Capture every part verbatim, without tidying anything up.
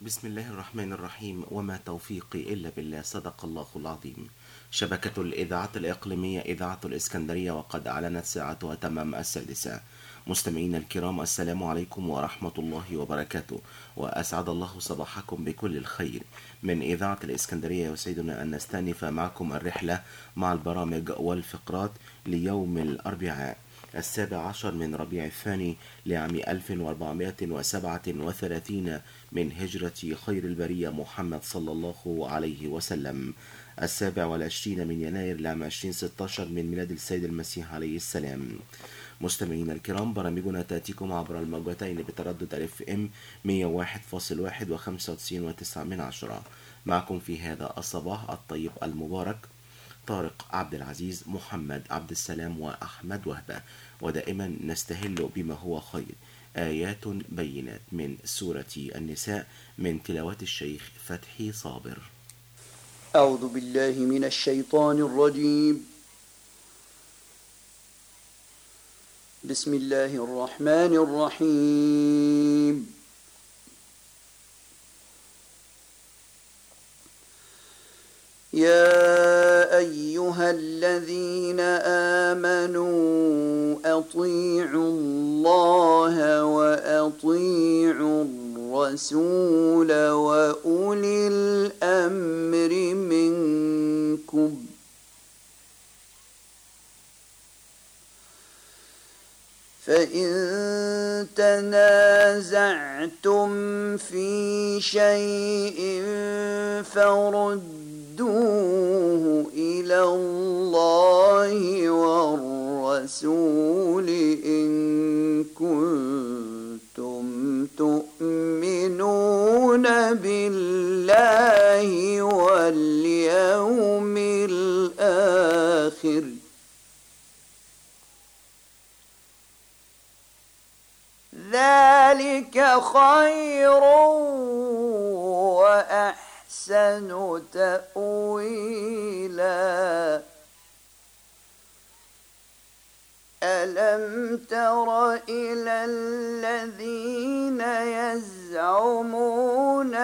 بسم الله الرحمن الرحيم. وما توفيقي إلا بالله، صدق الله العظيم. شبكة الإذاعة الإقليمية إذاعة الإسكندرية، وقد أعلنت ساعتها تمام السادسة. مستمعينا الكرام، السلام عليكم ورحمة الله وبركاته، وأسعد الله صباحكم بكل الخير. من إذاعة الإسكندرية يسعدنا أن نستأنف معكم الرحلة مع البرامج والفقرات ليوم الأربعاء السابع عشر من ربيع الثاني لعام ألف وأربعمائة وسبعة وثلاثين من هجرة خير البرية محمد صلى الله عليه وسلم، السابع والعشرين من يناير لعام ألفين وستة عشر من ميلاد السيد المسيح عليه السلام. مستمعينا الكرام، برامجنا تأتيكم عبر الموجتين بتردد اف ام مئة وواحد فاصلة واحد وخمسة وتسعين وتسعة من عشرة. معكم في هذا الصباح الطيب المبارك طارق عبد العزيز، محمد عبد السلام، وأحمد وهبة، ودائما نستهل بما هو خير. آيات بينات من سورة النساء من تلاوة الشيخ فتحي صابر. أعوذ بالله من الشيطان الرجيم. بسم الله الرحمن الرحيم. يا أيها الذين آمنوا أطيعوا الله وأطيعوا الرسول وأولي الأمر منكم، فإن تنازعتم في شيء فردوه إلى الله والرسول إن كنتم تؤمنون بالله واليوم الآخر، ذلك خير وأحسن تأويلا. ألم تر إلى الذين يزعمون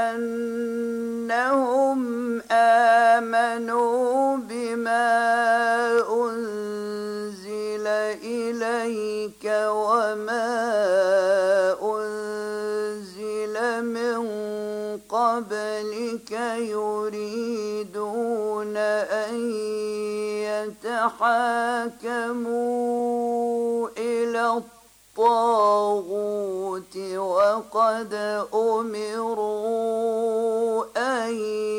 أنهم آمنوا بما أنزل إليك وما أنزل من قبلك يريدون أن يتحاكموا إلى الطاغوت وقد أمروا أن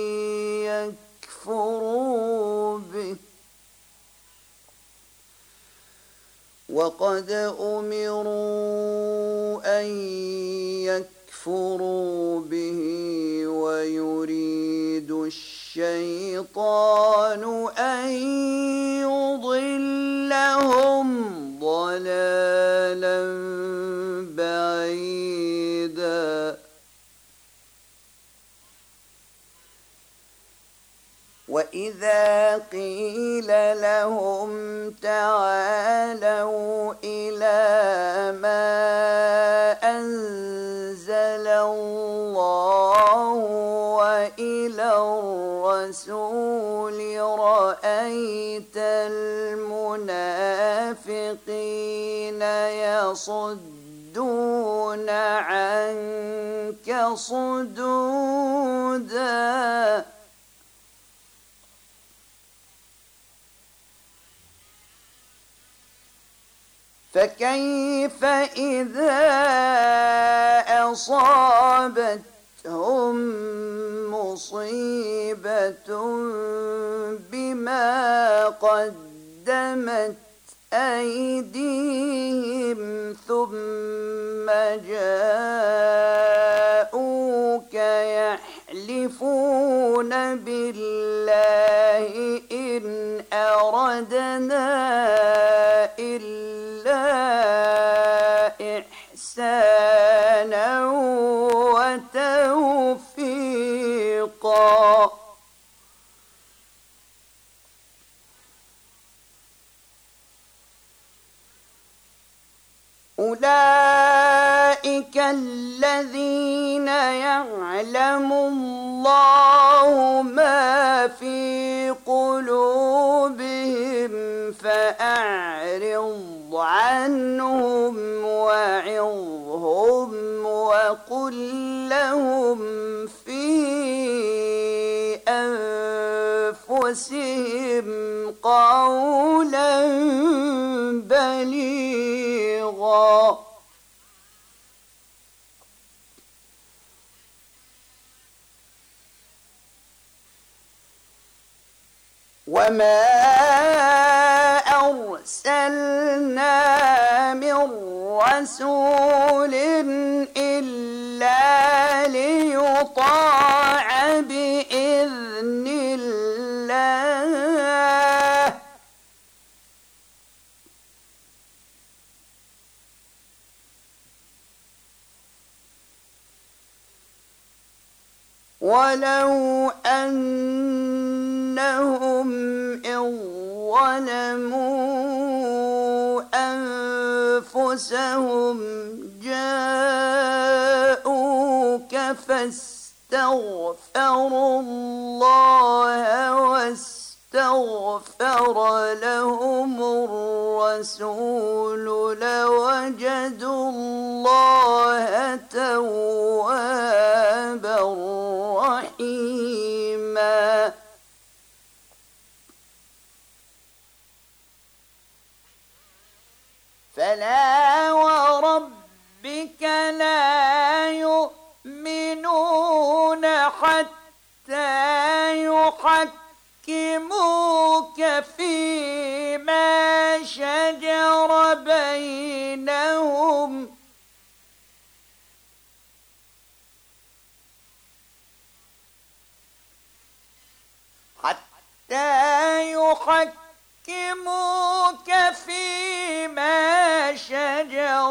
يكفروا به وقد أمروا أن يكفروا به ويريد الشيطان أن يضلهم ضلالا بعيدا. وإذا قيل لهم تعالوا إلى ما أنزل الله وإلى الرسول رأيت المنافقين يصدون عنك صدودا. فكيف إذا أصابتهم مصيبة بما قدمت أيديهم ثم جاءوك يحلفون بالله إن أردنا إلا إحسانا وتوفيقا. أولئك الذين يعلم الله ما في قلوبهم فأعرض عنهم وعظهم وقل لهم في أنفسهم قولا بليغا وما أرسلنا من رسول إلا ليطاع بإذن الله ولو أنهم إن ظلموا أنفسهم جاءوك فاستغفروا الله واستغفر لهم الرسول لوجدوا الله توابا رحيما فلا وربك لا يؤمنون حتى يحكموك فيما شجر بينهم حتى يحكموك فيما شجر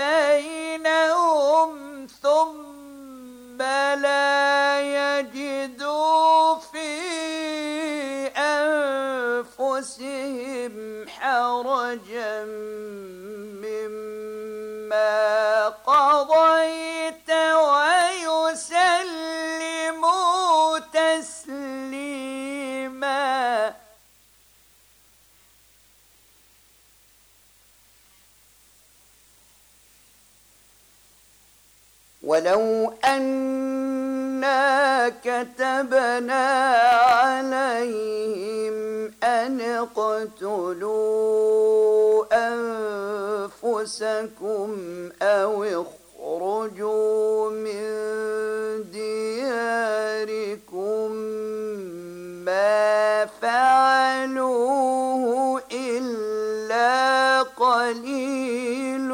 بينهم ثم لا يجدوا في أنفسهم حرجا مما قضيت ويسلموا تسليما ولو أنا كتبنا عليهم أن اقتلوا أنفسكم أو اخرجوا من دياركم ما فعلوه إلا قليل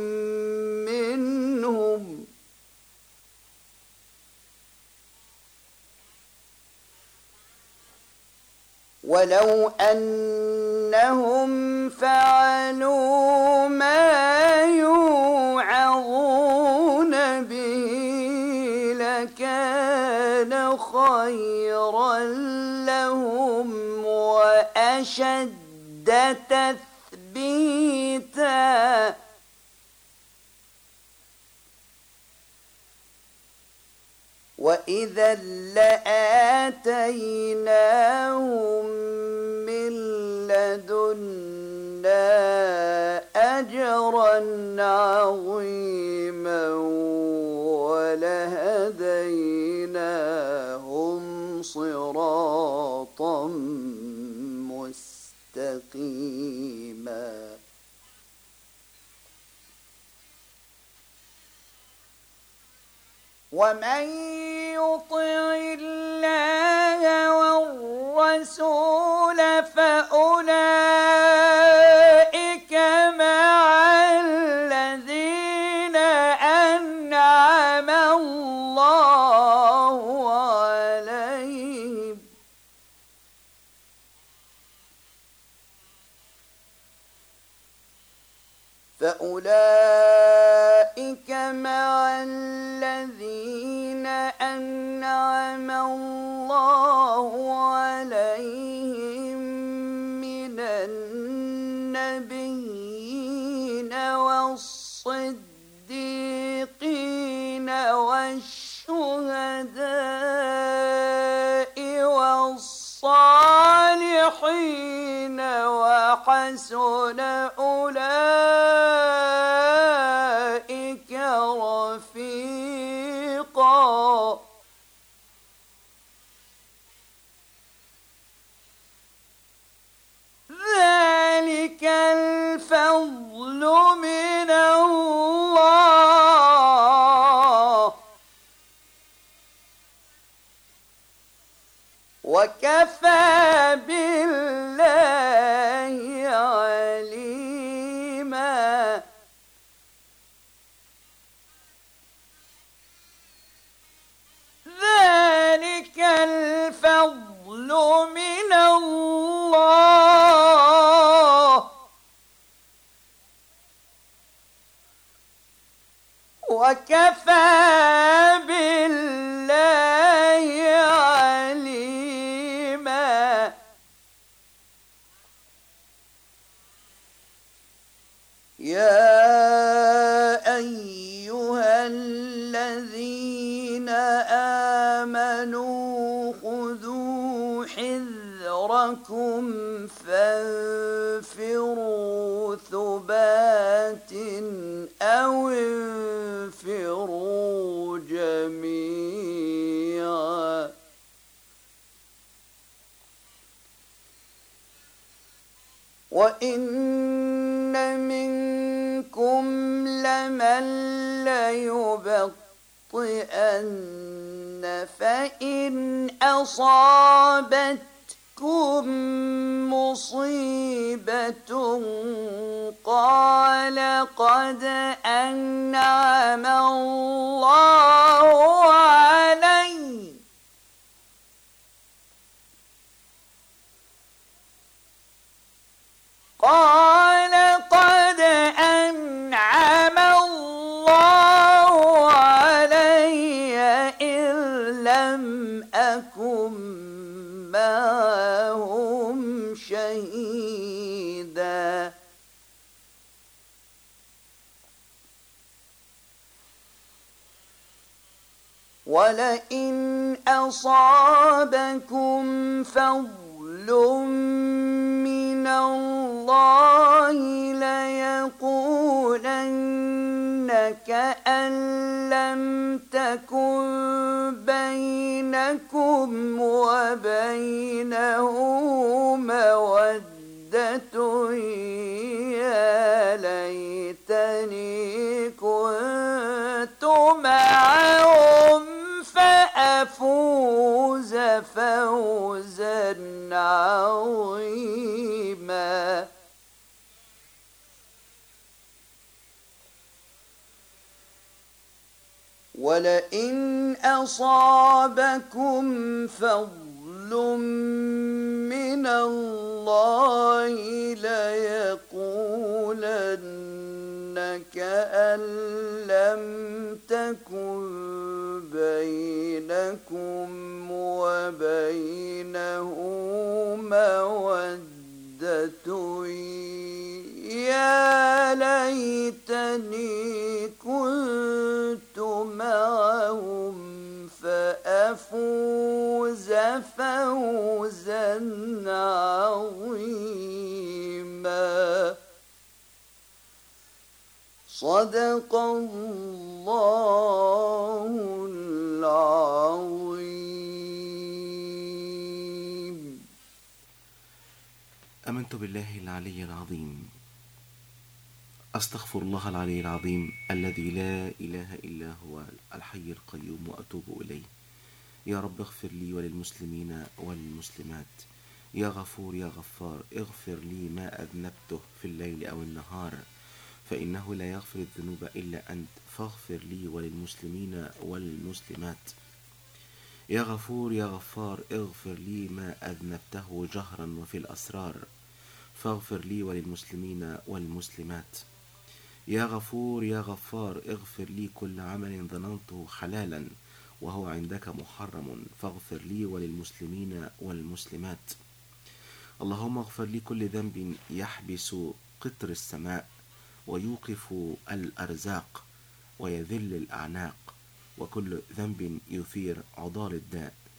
منهم ولو أنهم فعلوا ما يوعظون به لكان خيرا لهم وأشد تثبيتا وإذا لآتيناهم من لدنا أجرا عظيما ولهديناهم صراطا مستقيما ومن يطع الله والرسول فأولئك مع الذين أنعم الله عليهم فأولئك مع الذين أنعم الله عليهم من النبيين والصديقين والشهداء الصالحين وحسن أولئك رفيقا. ذلك الفضل من الله وكفى بالله عليما. ذلك الفضل من الله وكفى بالله عليما. يا أيها الذين آمنوا خذوا حذركم فانفروا ثبات أو انفروا جميعا. وإن منكم لمن ليبطئن فإن أصابتكم مصيبة قال قد أنعم الله علي قال قد أنعم الله علي إذ لم أكن معهم شهيدا. ولئن أصابكم فضل من الله ليقولن كأن لم تكن بينكم وبينه مودة يا ليتني كنت معهم فأفوز فوزا عظيما. ولئن أصابكم فضل من الله ليقولن كأن لم تكن بينكم وبينه مودة يا ليتني كنت معهم فأفوز فوزا عظيما. صدق الله العظيم. آمنت بالله العلي العظيم. أستغفر الله العلي العظيم الذي لا إله إلا هو الحي القيوم وأتوب إليه. يا رب اغفر لي وللمسلمين والمسلمات. يا غفور يا غفار اغفر لي ما أذنبته في الليل أو النهار فإنه لا يغفر الذنوب إلا أنت فاغفر لي وللمسلمين والمسلمات. يا غفور يا غفار اغفر لي ما أذنبته جهرا وفي الأسرار فاغفر لي وللمسلمين والمسلمات. يا غفور يا غفار اغفر لي كل عمل ظننته حلالا وهو عندك محرم فاغفر لي وللمسلمين والمسلمات. اللهم اغفر لي كل ذنب يحبس قطر السماء ويوقف الأرزاق ويذل الأعناق وكل ذنب يثير عضال الداء.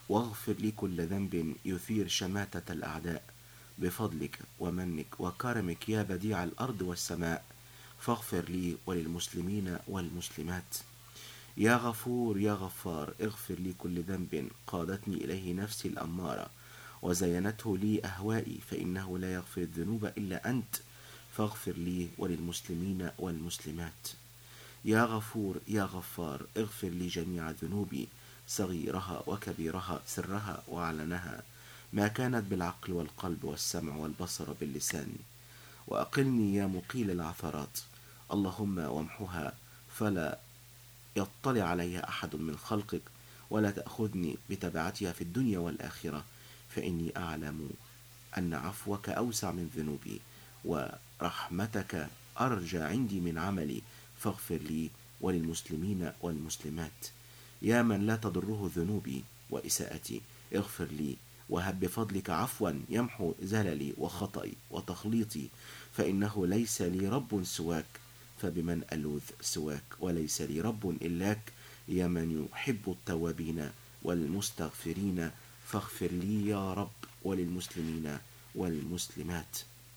واغفر لي كل ذنب يثير شماتة الأعداء بفضلك ومنك وكرمك يا بديع الأرض والسماء، فاغفر لي وللمسلمين والمسلمات. يا غفور يا غفار، اغفر لي كل ذنب قادتني إليه نفسي الأمارة وزينته لي أهوائي، فإنه لا يغفر الذنوب إلا أنت، فاغفر لي وللمسلمين والمسلمات. يا غفور يا غفار، اغفر لي جميع ذنوبي صغيرها وكبيرها، سرها وعلنها، ما كانت بالعقل والقلب والسمع والبصر باللسان، وأقلني يا مقيل العثرات، اللهم وامحها فلا يطلع عليها أحد من خلقك، ولا تأخذني بتبعتها في الدنيا والآخرة، فإني أعلم أن عفوك أوسع من ذنوبي ورحمتك أرجى عندي من عملي، فاغفر لي وللمسلمين والمسلمات. يا من لا تضره ذنوبي وإساءتي، اغفر لي وهب بفضلك عفوا يمحو زللي وخطئي وتخليطي، فإنه ليس لي رب سواك، فبمن ألوذ سواك، وليس لي رب إلاك، يا من يحب التوابين والمستغفرين، فاغفر لي يا رب وللمسلمين والمسلمات.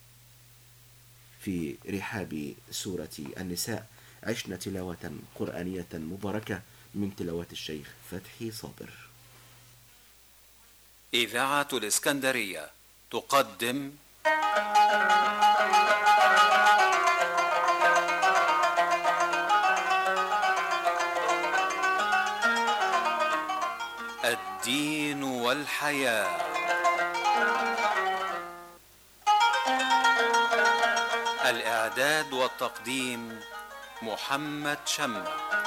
في رحاب سورة النساء عشنا تلاوة قرآنية مباركة من تلاوات الشيخ فتحي صابر. إذاعة الإسكندرية تقدم الدين والحياة. الإعداد والتقديم محمد شمة.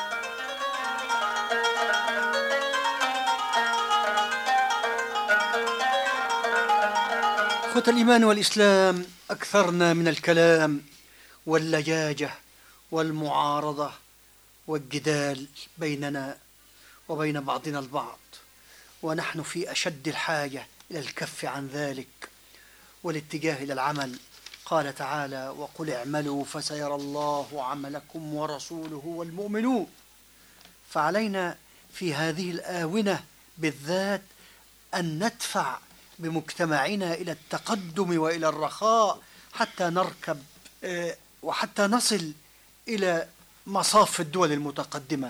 أخوة الإيمان والإسلام، أكثرنا من الكلام واللجاجة والمعارضة والجدال بيننا وبين بعضنا البعض، ونحن في أشد الحاجة إلى الكف عن ذلك والاتجاه إلى العمل. قال تعالى: وقل اعملوا فسيرى الله عملكم ورسوله والمؤمنون. فعلينا في هذه الآونة بالذات أن ندفع بمجتمعنا إلى التقدم وإلى الرخاء حتى نركب وحتى نصل إلى مصاف الدول المتقدمة.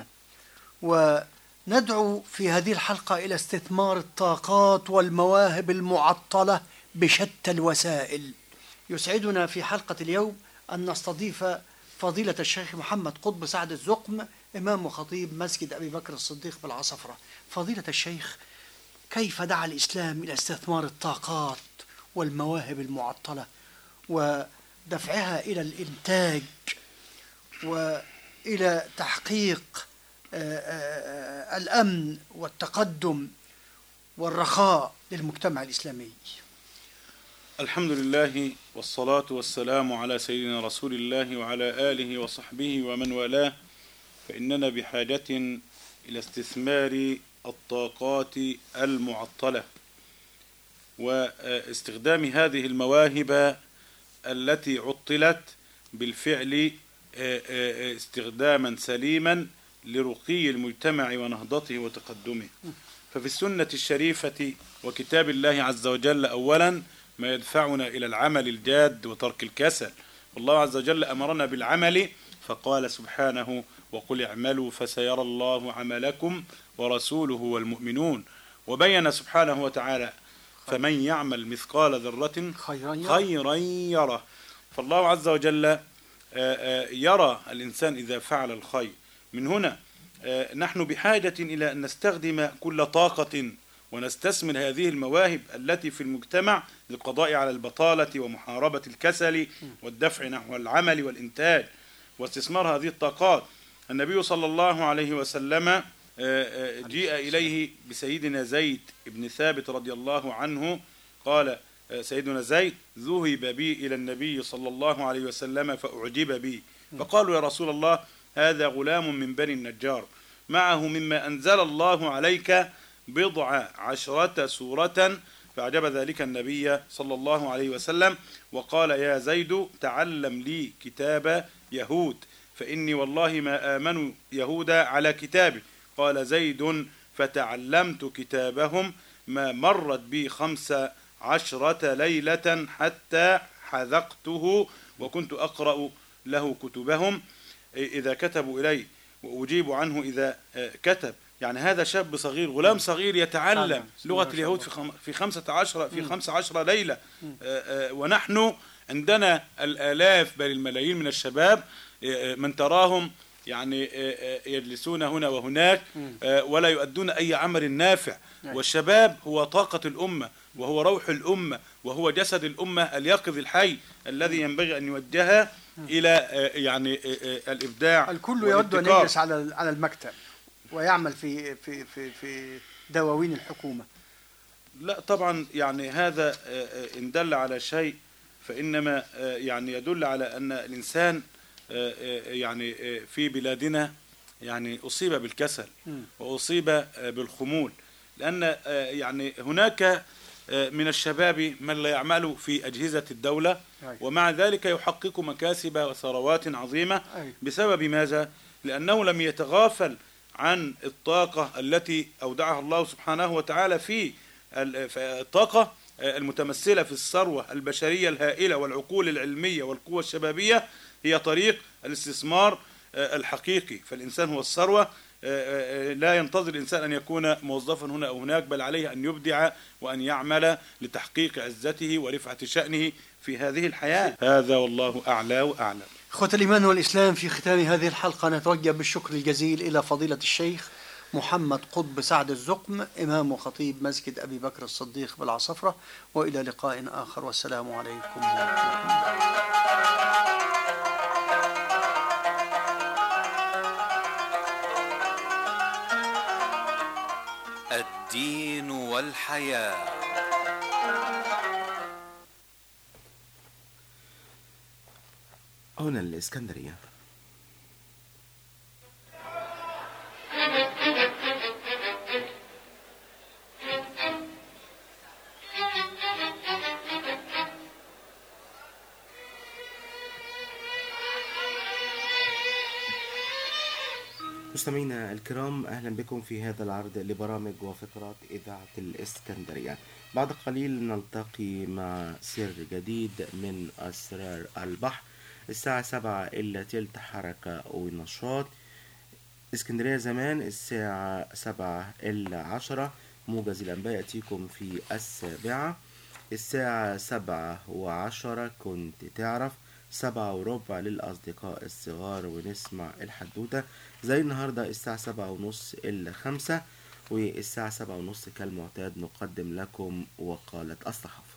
وندعو في هذه الحلقة إلى استثمار الطاقات والمواهب المعطلة بشتى الوسائل. يسعدنا في حلقة اليوم أن نستضيف فضيلة الشيخ محمد قطب سعد الزقم، إمام وخطيب مسجد أبي بكر الصديق بالعصفرة. فضيلة الشيخ، كيف دعا الإسلام إلى استثمار الطاقات والمواهب المعطلة ودفعها إلى الإنتاج وإلى تحقيق الأمن والتقدم والرخاء للمجتمع الإسلامي؟ الحمد لله والصلاة والسلام على سيدنا رسول الله وعلى آله وصحبه ومن والاه. فإننا بحاجة إلى استثمار الطاقات المعطلة واستخدام هذه المواهب التي عطلت بالفعل استخداما سليما لرقي المجتمع ونهضته وتقدمه. ففي السنة الشريفة وكتاب الله عز وجل أولا ما يدفعنا إلى العمل الجاد وترك الكسل، والله عز وجل أمرنا بالعمل فقال سبحانه: وقل اعملوا فسيرى الله عملكم ورسوله والمؤمنون. وبين سبحانه وتعالى: فمن يعمل مثقال ذرة خيرا يره. فالله عز وجل يرى الإنسان إذا فعل الخير. من هنا نحن بحاجة إلى أن نستخدم كل طاقة ونستثمر هذه المواهب التي في المجتمع للقضاء على البطالة ومحاربة الكسل والدفع نحو العمل والإنتاج واستثمار هذه الطاقات. النبي صلى الله عليه وسلم جيء إليه بسيدنا زيد بن ثابت رضي الله عنه، قال سيدنا زيد: ذهب بي إلى النبي صلى الله عليه وسلم فأعجب بي، فقالوا: يا رسول الله، هذا غلام من بني النجار معه مما أنزل الله عليك بضع عشرة سورة. فأعجب ذلك النبي صلى الله عليه وسلم وقال: يا زيد، تعلم لي كتاب يهود، فإني والله ما آمنوا يهود على كتابي. قال زيد: فتعلمت كتابهم ما مرت بي خمس عشرة ليلة حتى حذقته، وكنت أقرأ له كتبهم إذا كتبوا إلي وأجيب عنه إذا كتب. يعني هذا شاب صغير، غلام صغير يتعلم لغة اليهود في في خمسة عشر في خمسة عشر ليلة، ونحن عندنا الآلاف بل الملايين من الشباب من تراهم يعني يجلسون هنا وهناك ولا يؤدون أي عمل نافع. والشباب هو طاقة الأمة وهو روح الأمة وهو جسد الأمة اليقظ الحي الذي ينبغي أن يوجهها إلى يعني الإبداع. الكل يود أن يجلس على على المكتب ويعمل في في في في دواوين الحكومة. لا طبعا، يعني هذا إن دل على شيء فإنما يعني يدل على أن الإنسان يعني في بلادنا يعني أصيب بالكسل وأصيب بالخمول، لأن يعني هناك من الشباب من لا يعمل في أجهزة الدولة ومع ذلك يحقق مكاسب وثروات عظيمة. بسبب ماذا؟ لأنه لم يتغافل عن الطاقة التي أودعها الله سبحانه وتعالى في الطاقة المتمثلة في الثروة البشرية الهائلة والعقول العلمية والقوة الشبابية، هي طريق الاستثمار الحقيقي. فالإنسان هو الثروة، لا ينتظر الإنسان أن يكون موظفا هنا أو هناك، بل عليه أن يبدع وأن يعمل لتحقيق عزته ورفعة شأنه في هذه الحياة. هذا والله أعلى وأعلم. إخوة الإيمان والإسلام، في ختام هذه الحلقة نتوجه بالشكر الجزيل إلى فضيلة الشيخ محمد قطب سعد الزقم، إمام وخطيب مسجد أبي بكر الصديق بالعصفرة، وإلى لقاء آخر، والسلام عليكم ورحمة الله. الدين والحياة. هنا الإسكندرية. مستمعينا الكرام، أهلا بكم في هذا العرض لبرامج وفقرات إذاعة الإسكندرية. بعد قليل نلتقي مع سر جديد من أسرار البحر، الساعة سبعة إلا تلت حركة ونشاط. اسكندرية زمان الساعة سبعة إلا عشرة، موجز الأنباء يأتيكم في السابعة. الساعة سبعة وعشرة كنت تعرف، سبعة وربع للأصدقاء الصغار ونسمع الحدوتة زي النهاردة. الساعة سبعة ونص إلا خمسة، والساعة سبعة ونص كالمعتاد نقدم لكم وقالة الصحافة.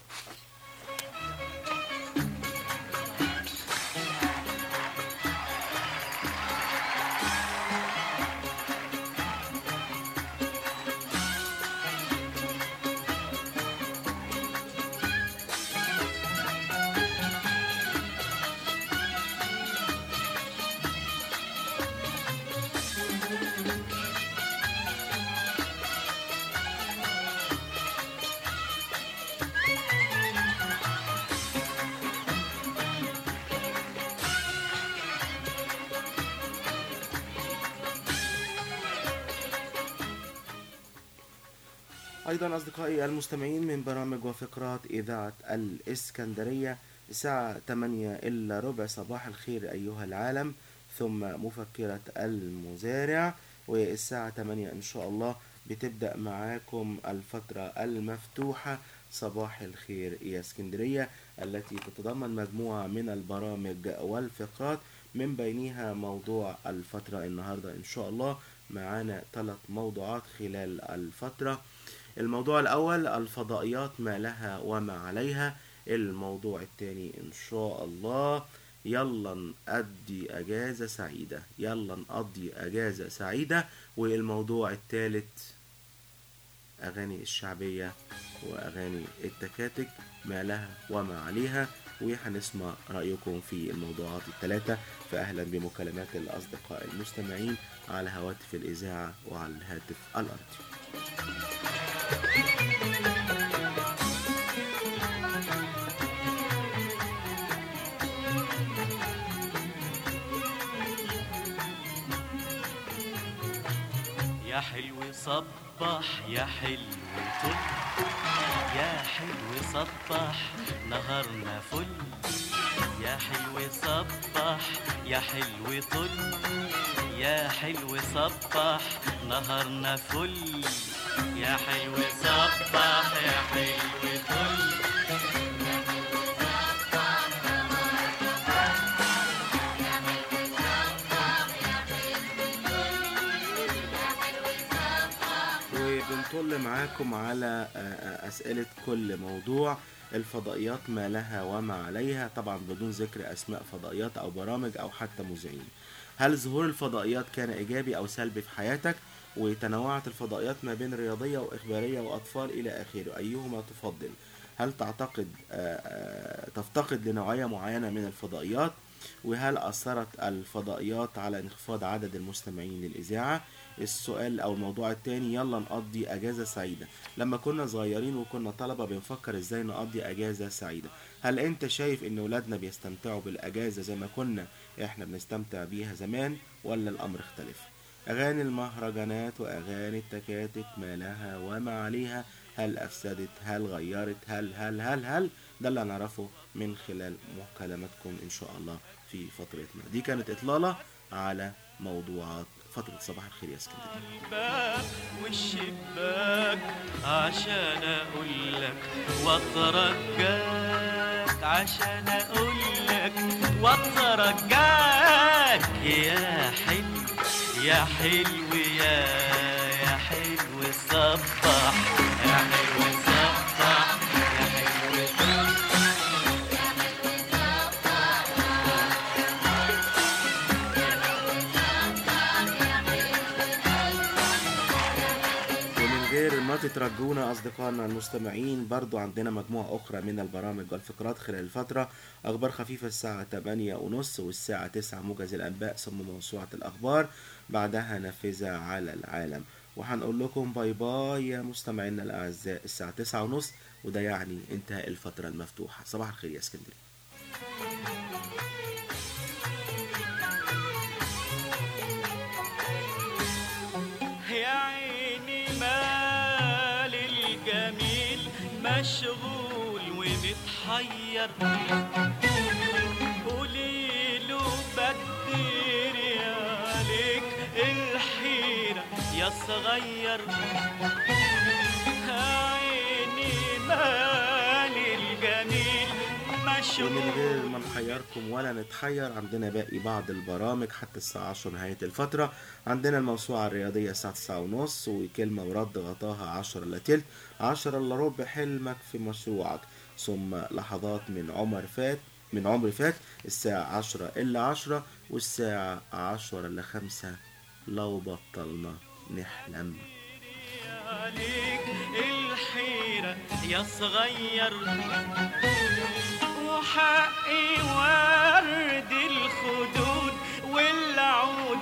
أيضا أصدقائي المستمعين من برامج وفقرات إذاعة الإسكندرية، الساعة ثمانية إلا ربع صباح الخير أيها العالم، ثم مفكرة المزارع، والساعة ثمانية إن شاء الله بتبدأ معاكم الفترة المفتوحة صباح الخير يا اسكندرية، التي تتضمن مجموعة من البرامج والفقرات، من بينها موضوع الفترة. النهاردة إن شاء الله معانا ثلاث موضوعات خلال الفترة. الموضوع الأول الفضائيات ما لها وما عليها. الموضوع الثاني إن شاء الله يلا نقضي أجازة سعيدة، يلا نقضي أجازة سعيدة. والموضوع الثالث أغاني الشعبية وأغاني التكاتك ما لها وما عليها، وهنسمع رأيكم في الموضوعات الثلاثة. فأهلا بمكالمات الأصدقاء المستمعين على هواتف الإذاعة وعلى الهاتف الأرضي. يا حلو صبح يا حلو طل، يا حلو صبح نهارنا فل، يا حلو صبح يا حلو طل، يا حلو صبح نهارنا فل، يا حلو صبح يا حلو طل. وبنطل معاكم على أسئلة كل موضوع. الفضائيات ما لها وما عليها، طبعا بدون ذكر أسماء فضائيات أو برامج أو حتى مذيعين. هل ظهور الفضائيات كان إيجابي أو سلبي في حياتك؟ وتنوعت الفضائيات ما بين رياضية وإخبارية وأطفال إلى آخره، أيهما تفضل؟ هل تعتقد تفتقد لنوعية معينة من الفضائيات؟ وهل أثرت الفضائيات على انخفاض عدد المستمعين للإذاعة؟ السؤال أو الموضوع التاني، يلا نقضي أجازة سعيدة. لما كنا صغيرين وكنا طلبة بنفكر إزاي نقضي أجازة سعيدة. هل أنت شايف إن ولادنا بيستمتعوا بالأجازة زي ما كنا إحنا بنستمتع بيها زمان، ولا الأمر اختلف؟ أغاني المهرجانات وأغاني التكاتك ما لها وما عليها، هل أفسدت، هل غيرت، هل هل هل هل ده اللي هنعرفه من خلال مكالماتكم إن شاء الله في فترتنا دي. كانت إطلالة على موضوعات فترة صباح الخير يا اسكندرية. الباب والشباك عشان أقولك واترجاك، عشان أقولك واترجاك، يا حلو يا حلو يا يا حلو صبح، يا حلو صبح، يا حلو صبح. غير ما تترجونا أصدقائنا المستمعين، برضو عندنا مجموعة أخرى من البرامج والفقرات خلال الفترة. أخبار خفيفة الساعة تمانية ونص، والساعة تسعة موجز الأنباء ثم موسوعة الأخبار، بعدها نافذة على العالم. وهنقول لكم باي باي يا مستمعينا الأعزاء الساعة تسعة ونص، وده يعني انتهاء الفترة المفتوحة. صباح الخير يا اسكندرية. مشغول ومتحير، قوليله بدير عليك الحيرة يا صغير، عيني مالي الجميل مشغول. ومن غير ما نحيركم ولا نتحير، عندنا باقي بعض البرامج حتى الساعة عشرة نهاية الفترة. عندنا الموسوعة الرياضية الساعة تسعة ونص، وكلمة ورد غطاها عشرة إلا تلت، عشرة إلا ربع حلمك في مشروعك، ثم لحظات من عمر فات من عمر فات الساعة عشرة إلا عشرة، والساعة عشرة إلا خمسة لو بطلنا نحلم. عليك الحيرة يا صغير، وحقي ورد الخدود والعود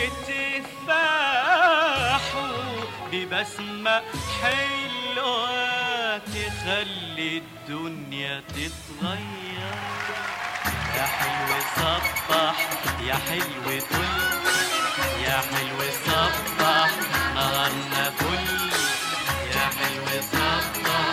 والتفاح ببسمة حلوة تخلي الدنيا تتغير. يا حلو صبح يا حلو طل، يا حلو صبح نهارنا فل، يا حلو صبح.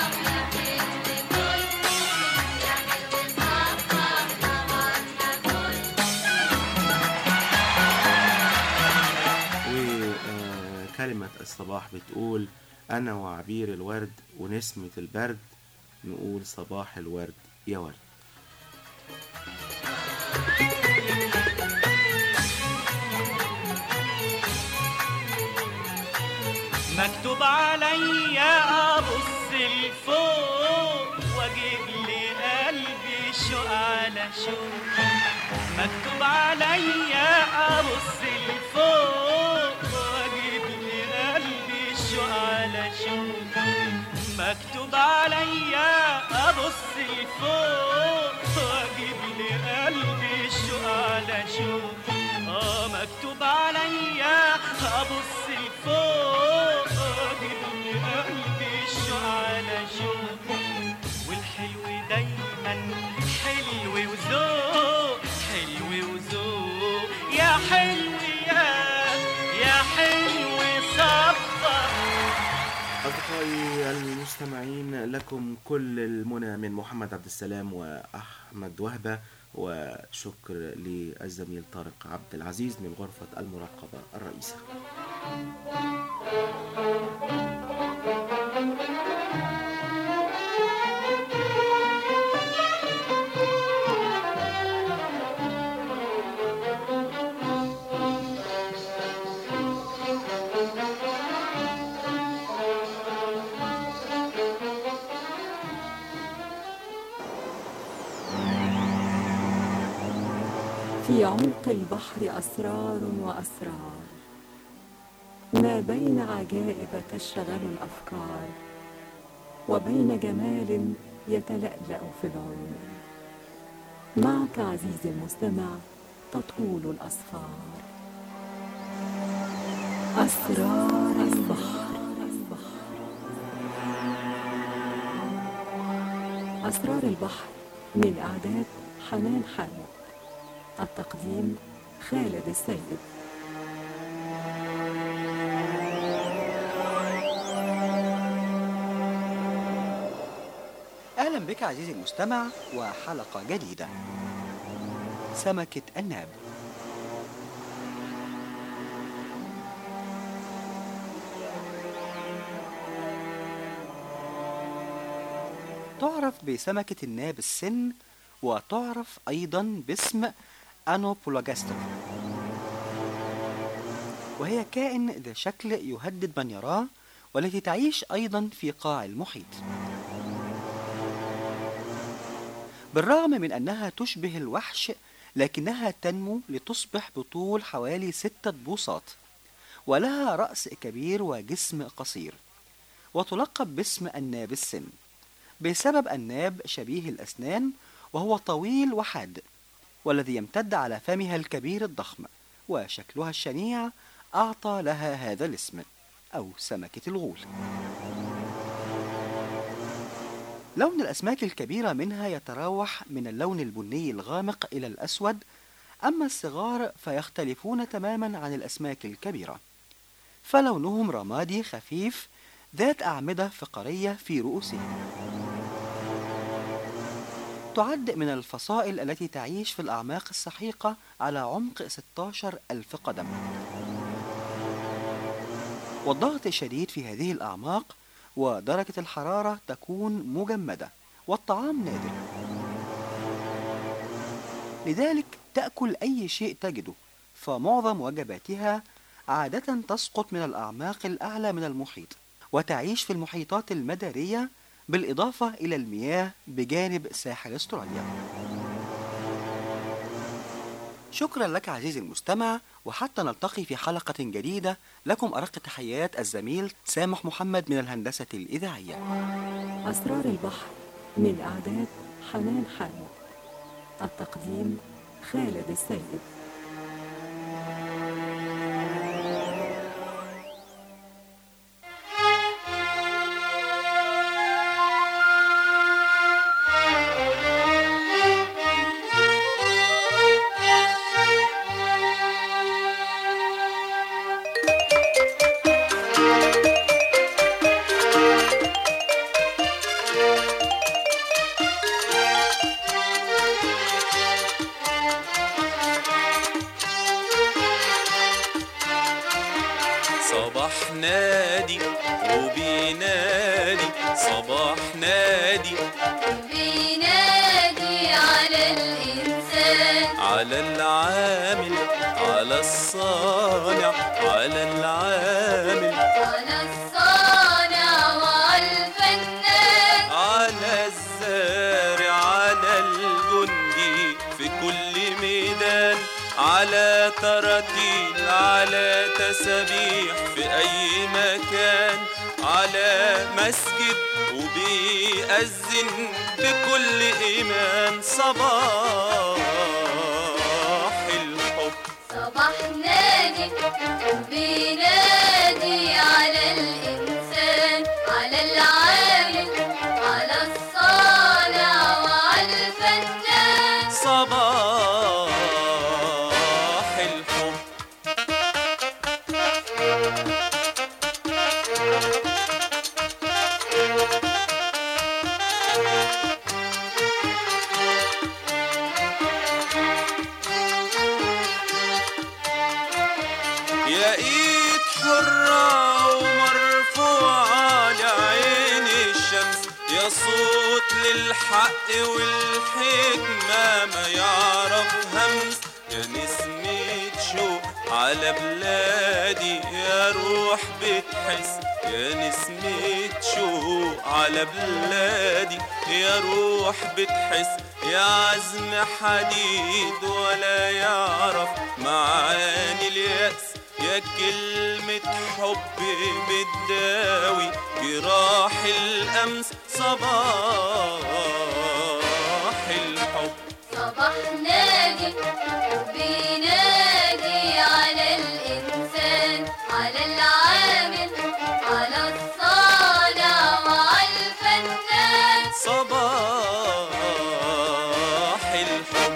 كلمة الصباح بتقول أنا وعبير الورد ونسمة البرد نقول صباح الورد يا ورد. مكتوب عليا أبص لفوق وأجيب لي قلبي شوق على شوق، مكتوب عليا أبص لفوق وأجيب لي قلبي شوق على شوق، مكتوب عليا أبص لفوق وأجيب لي قلبي شوق على شوق، آه مكتوب عليا أبص لفوق وأجيب لي قلبي شوق على شوق، والحلو دايما حلو وذوق، حلو وذوق يا حلو يا يا حلو صبح أصدقائي المستمعين، لكم كل المنى من محمد عبد السلام وأحمد وهبة، وشكر للزميل طارق عبد العزيز من غرفة المراقبة الرئيسة. في عمق البحر أسرار وأسرار، ما بين عجائب تشغل الأفكار، وبين جمال يتلألأ في العيون. معك عزيزي المستمع تطول الأسفار. أسرار البحر. أسرار البحر من إعداد حنان حامد، التقديم خالد السيد. أهلا بك عزيزي المستمع وحلقة جديدة. سمكة الناب. تعرف بسمكة الناب السن، وتعرف أيضا باسم أنوبولاجاستر، وهي كائن ذا شكل يهدد من يراه، والتي تعيش أيضا في قاع المحيط. بالرغم من أنها تشبه الوحش، لكنها تنمو لتصبح بطول حوالي ستة بوصات، ولها رأس كبير وجسم قصير، وتلقب باسم الناب السن بسبب الناب شبيه الأسنان، وهو طويل وحاد، والذي يمتد على فمها الكبير الضخم، وشكلها الشنيع أعطى لها هذا الاسم، أو سمكة الغول. لون الأسماك الكبيرة منها يتراوح من اللون البني الغامق إلى الأسود، أما الصغار فيختلفون تماما عن الأسماك الكبيرة، فلونهم رمادي خفيف ذات أعمدة فقرية في رؤوسهم. تعد من الفصائل التي تعيش في الأعماق السحيقة على عمق ستة عشر ألف قدم، والضغط الشديد في هذه الأعماق ودرجة الحرارة تكون مجمدة، والطعام نادر، لذلك تأكل أي شيء تجده، فمعظم وجباتها عادة تسقط من الأعماق الأعلى من المحيط، وتعيش في المحيطات المدارية بالإضافة إلى المياه بجانب ساحل أستراليا. شكرا لك عزيزي المستمع، وحتى نلتقي في حلقة جديدة، لكم أرق تحيات الزميل سامح محمد من الهندسة الإذاعية. أسرار البحر من إعداد حنان حامد، التقديم خالد السيد. صباح نادي وبينادي، صباح نادي بينادي على الإنسان، على العامل، على الصانع، على العامل، على الصانع وعلى الفنان، على الزارع، على الجندي في كل ميدان، على تراتيل، على تسابيح في أي مكان، على مسجد وبيأذن بكل إيمان. صباح الحب، صباح نادي بينادي على الإنسان، على العامل، على الصانع وعلى الفنان. صباح الحب. صوت للحق والحكمة ما يعرف همس. يا نسمة شوق على بلادي يا روح بتحس، يا نسمة شوق على بلادي يا روح بتحس. يا عزم حديد ولا يعرف معاني اليأس، يا كلمة حب بتداوي جراح الأمس. صباح الحب صباح نادي بينادي على الإنسان، على العامل، على الصانع وعلى الفنان. صباح الحب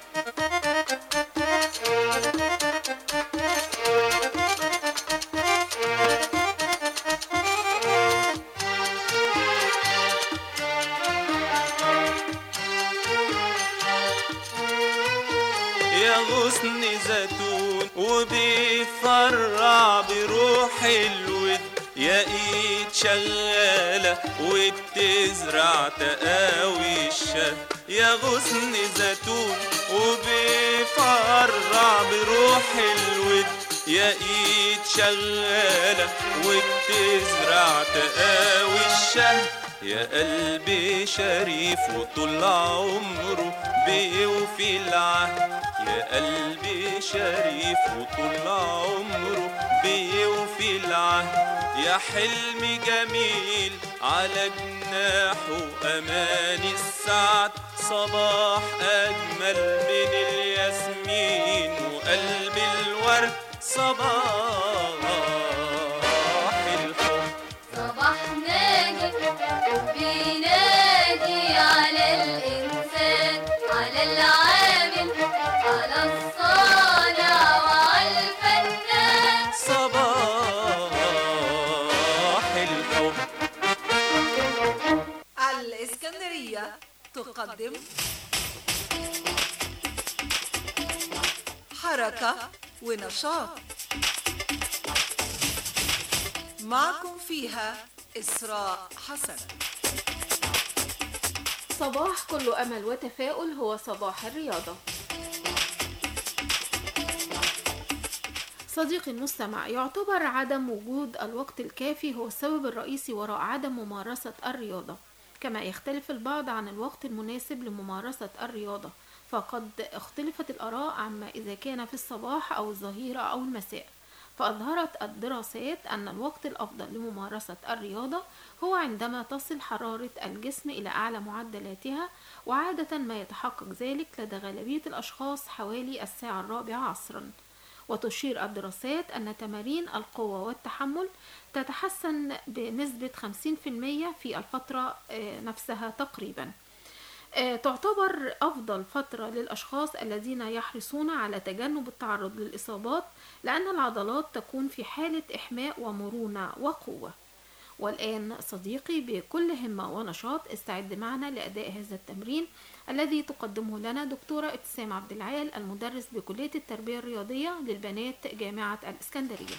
يا غصن زيتون وبيفرع بروح الود، يا ايد شغالة وبتزرع تقاوي الشهد. يا غصن زيتون وبيفرع بروح الود، يا ايد شغالة وبتزرع تقاوي الشهد. يا قلبي شريف وطول عمره بيوفي العهد، يا قلبي شريف وطول عمره بيوفي العهد. يا حلم جميل على جناحه أمان السعد، صباح أجمل من الياسمين وقلب الورد. صباح الحب صباح نادي بينادي على الإنسان، على العامل، على الصانع وعلى الفنان. صباح الحب الإسكندرية تقدم حركة ونشاط، معكم فيها إسراء حسن. صباح كله أمل وتفاؤل هو صباح الرياضة. صديقي المستمع، يعتبر عدم وجود الوقت الكافي هو السبب الرئيسي وراء عدم ممارسة الرياضة، كما يختلف البعض عن الوقت المناسب لممارسة الرياضة، فقد اختلفت الآراء عما إذا كان في الصباح أو الظهيرة أو المساء. فأظهرت الدراسات أن الوقت الأفضل لممارسة الرياضة هو عندما تصل حرارة الجسم إلى أعلى معدلاتها، وعادة ما يتحقق ذلك لدى غالبية الأشخاص حوالي الساعة الرابعة عصرا. وتشير الدراسات أن تمارين القوة والتحمل تتحسن بنسبة خمسين بالمئة في الفترة نفسها تقريبا. تعتبر أفضل فترة للأشخاص الذين يحرصون على تجنب التعرض للإصابات، لأن العضلات تكون في حالة إحماء ومرونة وقوة. والآن صديقي بكل همة ونشاط استعد معنا لأداء هذا التمرين الذي تقدمه لنا دكتورة ابتسام عبد العال، المدرس بكلية التربية الرياضية للبنات جامعة الإسكندرية.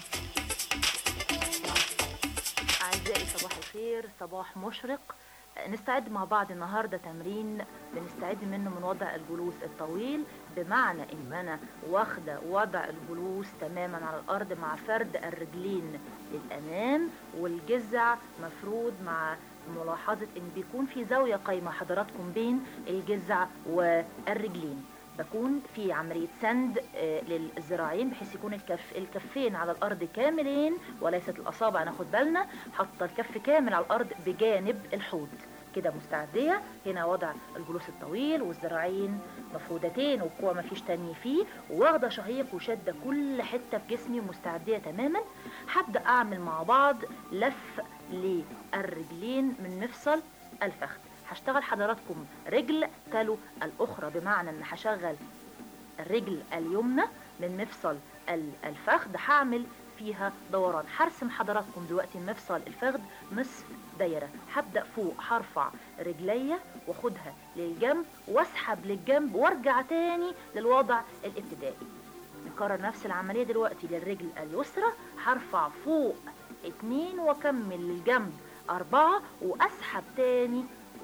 أعزائي صباح الخير، صباح مشرق. نستعد مع بعض النهاردة تمرين بنستعد منه من وضع الجلوس الطويل، بمعنى ان انا واخدة وضع الجلوس تماما على الارض مع فرد الرجلين للامام والجذع مفرود، مع ملاحظة ان بيكون في زاوية قايمة حضراتكم بين الجذع والرجلين. بكون في عملية سند للذراعين بحيث يكون الكف الكفين على الارض كاملين وليست الاصابع، ناخد بالنا، حاطه الكف كامل على الارض بجانب الحوض كده مستعدية. هنا وضع الجلوس الطويل والذراعين مفرودتين والكوع مفيش تاني فيه، واخده شهيق وشده كل حته في جسمي ومستعديه تماما. هبدا اعمل مع بعض لف للرجلين من مفصل الفخذ. هشتغل حضراتكم رجل تلو الاخرى، بمعنى ان هشغل الرجل اليمنى من مفصل الفخذ هعمل فيها دوران. هرسم حضراتكم دلوقتي مفصل الفخذ نصف دايره. هبدا فوق هرفع رجليا واخدها للجنب واسحب للجنب وارجع تاني للوضع الابتدائي. نكرر نفس العمليه دلوقتي للرجل اليسرى. هرفع فوق اتنين واكمل للجنب اربعه واسحب تاني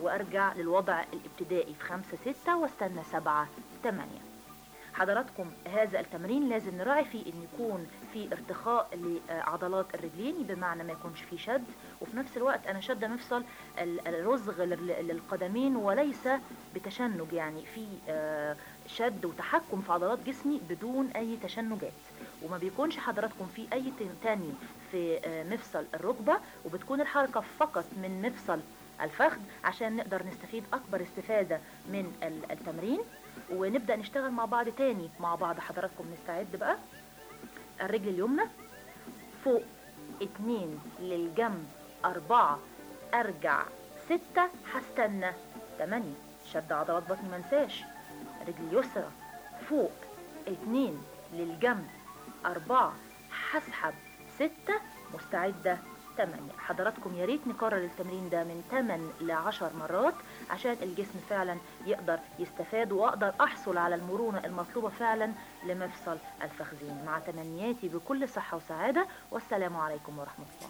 وارجع للوضع الابتدائي في خمسة ستة واستنى سبعة تمانية. حضراتكم هذا التمرين لازم نراعي فيه ان يكون في ارتخاء لعضلات الرجلين، بمعنى ما يكونش فيه شد، وفي نفس الوقت انا شد مفصل الرزغ للقدمين وليس بتشنج، يعني في شد وتحكم في عضلات جسمي بدون اي تشنجات. وما بيكونش حضراتكم في اي تاني في مفصل الركبة، وبتكون الحركة فقط من مفصل الفخذ عشان نقدر نستفيد اكبر استفادة من التمرين. ونبدأ نشتغل مع بعض تاني مع بعض. حضراتكم نستعد بقى. الرجل اليمنى فوق، اتنين للجنب، اربعة، ارجع، ستة، هستنى، تمانية، شد عضلات بطني منساش. الرجل اليسرى فوق، اتنين للجنب، اربعة، هسحب، ستة، مستعدة، تمانية. حضراتكم يا ريت نكرر التمرين ده من تمن لعشر مرات عشان الجسم فعلا يقدر يستفاد واقدر احصل على المرونة المطلوبة فعلا لمفصل الفخذين. مع تمنياتي بكل صحة وسعادة، والسلام عليكم ورحمة الله.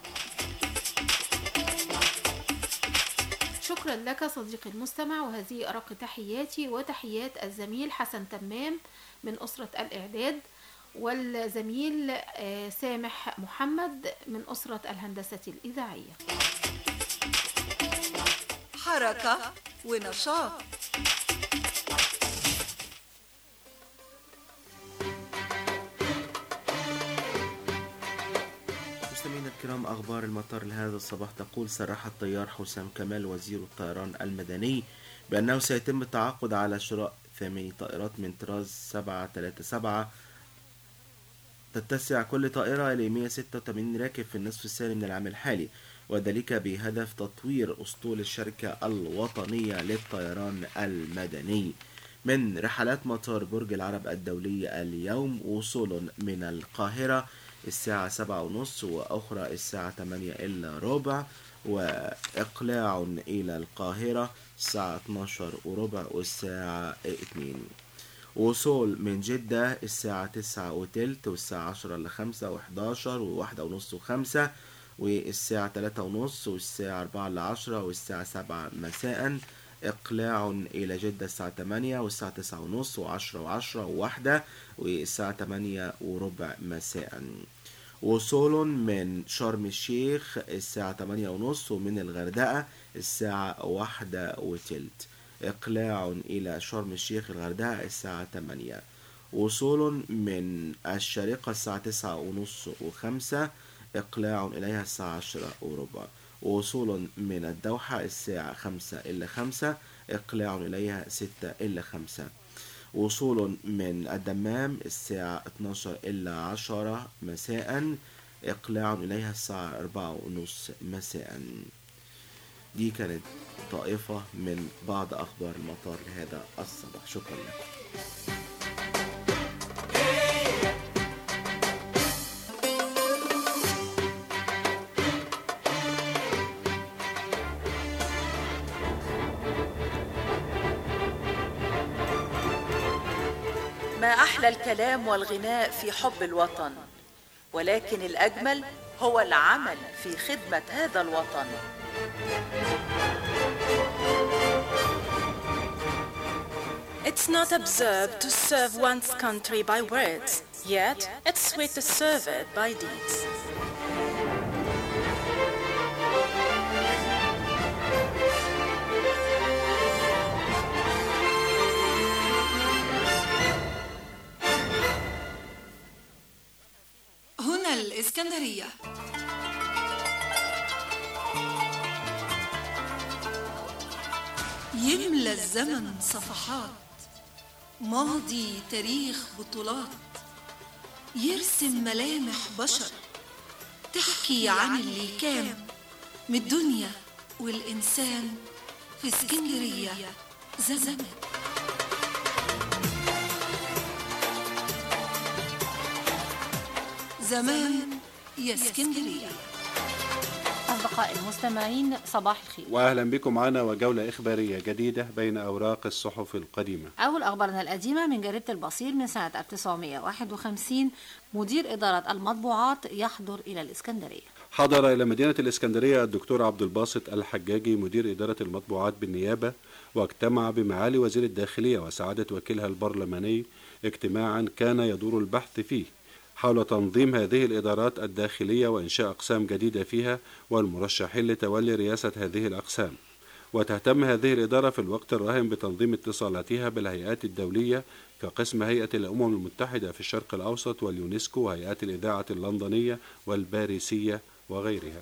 شكرا لك صديقي المستمع، وهذه أرق تحياتي وتحيات الزميل حسن تمام من أسرة الإعداد، والزميل سامح محمد من أسرة الهندسة الإذاعية. حركة ونشاط. مستمعينا الكرام، أخبار المطار لهذا الصباح تقول: صرح الطيار حسام كمال وزير الطيران المدني بأنه سيتم التعاقد على شراء ثماني طائرات من طراز سبعة ثلاثة سبعة تتسع كل طائرة ل مئة وستة وثمانين راكب في النصف الثاني من العام الحالي، وذلك بهدف تطوير أسطول الشركة الوطنية للطيران المدني. من رحلات مطار برج العرب الدولي اليوم وصول من القاهرة الساعة سبعة ونص، وأخرى الساعة ثمانية إلا ربع، وإقلاع إلى القاهرة الساعة اثناشر وربع والساعة اثنين. وصول من جدة الساعة تسعة وتلت والساعة عشرة إلا خمسة وحداشر وواحدة ونص وخمسة، والساعة ثلاثة ونص والساعة أربعة إلا عشرة والساعة سبعة مساء. إقلاع إلى جدة الساعة ثمانية والساعة تسعة ونص وعشرة وعشرة وواحدة والساعة ثمانية وربع مساء. وصول من شرم الشيخ الساعة ثمانية ونص، ومن الغردقة الساعة واحدة وتلت. إقلاع إلى شرم الشيخ الغردقة الساعة ثمانية. وصول من الشارقة الساعة تسعة ونص وخمسة، إقلاع إليها الساعة عشرة وربع. وصول من الدوحة الساعة خمسة إلا خمسة، إقلاع إليها ستة إلا خمسة. وصول من الدمام الساعة اثناشر إلا عشرة مساء، إقلاع إليها الساعة أربعة ونص مساء. دي كانت طائفة من بعض أخبار المطار لهذا الصباح. شكرا لكم. ما أحلى الكلام والغناء في حب الوطن، ولكن الأجمل هو العمل في خدمة هذا الوطن. It's not absurd to serve one's country by words, yet it's sweet to serve it by deeds. هنا الإسكندرية. يملى الزمن صفحات، ماضي تاريخ بطولات، يرسم ملامح بشر، تحكي عن اللي كان من الدنيا والإنسان في اسكندرية زمان. زمان يا اسكندرية. أصدقائي المستمعين صباح الخير، وأهلا بكم معنا وجولة إخبارية جديدة بين أوراق الصحف القديمة. أول أخبارنا القديمة من جريدة البصير من سنة ألف وتسعمائة وواحد وخمسين: مدير إدارة المطبوعات يحضر إلى الإسكندرية. حضر إلى مدينة الإسكندرية الدكتور عبد الباسط الحجاجي مدير إدارة المطبوعات بالنيابة، واجتمع بمعالي وزير الداخلية وسعادة وكيلها البرلماني اجتماعا كان يدور البحث فيه حول تنظيم هذه الإدارات الداخلية وإنشاء أقسام جديدة فيها والمرشحين لتولي رئاسة هذه الأقسام. وتهتم هذه الإدارة في الوقت الراهن بتنظيم اتصالاتها بالهيئات الدولية كقسم هيئة الأمم المتحدة في الشرق الأوسط واليونسكو وهيئات الإذاعة اللندنية والباريسية وغيرها.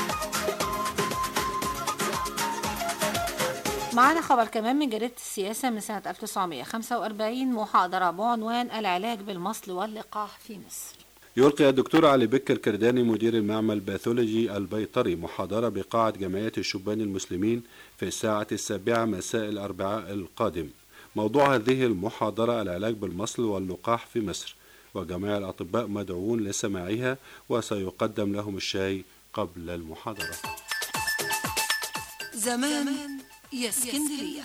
معنا خبر كمان من جريدة السياسة من سنة ألف وتسعمائة وخمسة وأربعين، محاضرة بعنوان العلاج بالمصل واللقاح في مصر. يلقي الدكتور علي بك الكرداني مدير المعمل باثولوجي البيطري محاضرة بقاعة جمعية الشبان المسلمين في الساعة السابعة مساء الأربعاء القادم. موضوع هذه المحاضرة العلاج بالمصل واللقاح في مصر، وجميع الأطباء مدعوون لسماعها وسيقدم لهم الشاي قبل المحاضرة. زمان يا اسكندرية.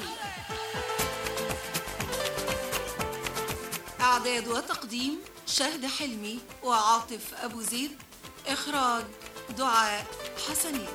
إعداد وتقديم شهد حلمي وعاطف أبو زيد. إخراج دعاء حسنين.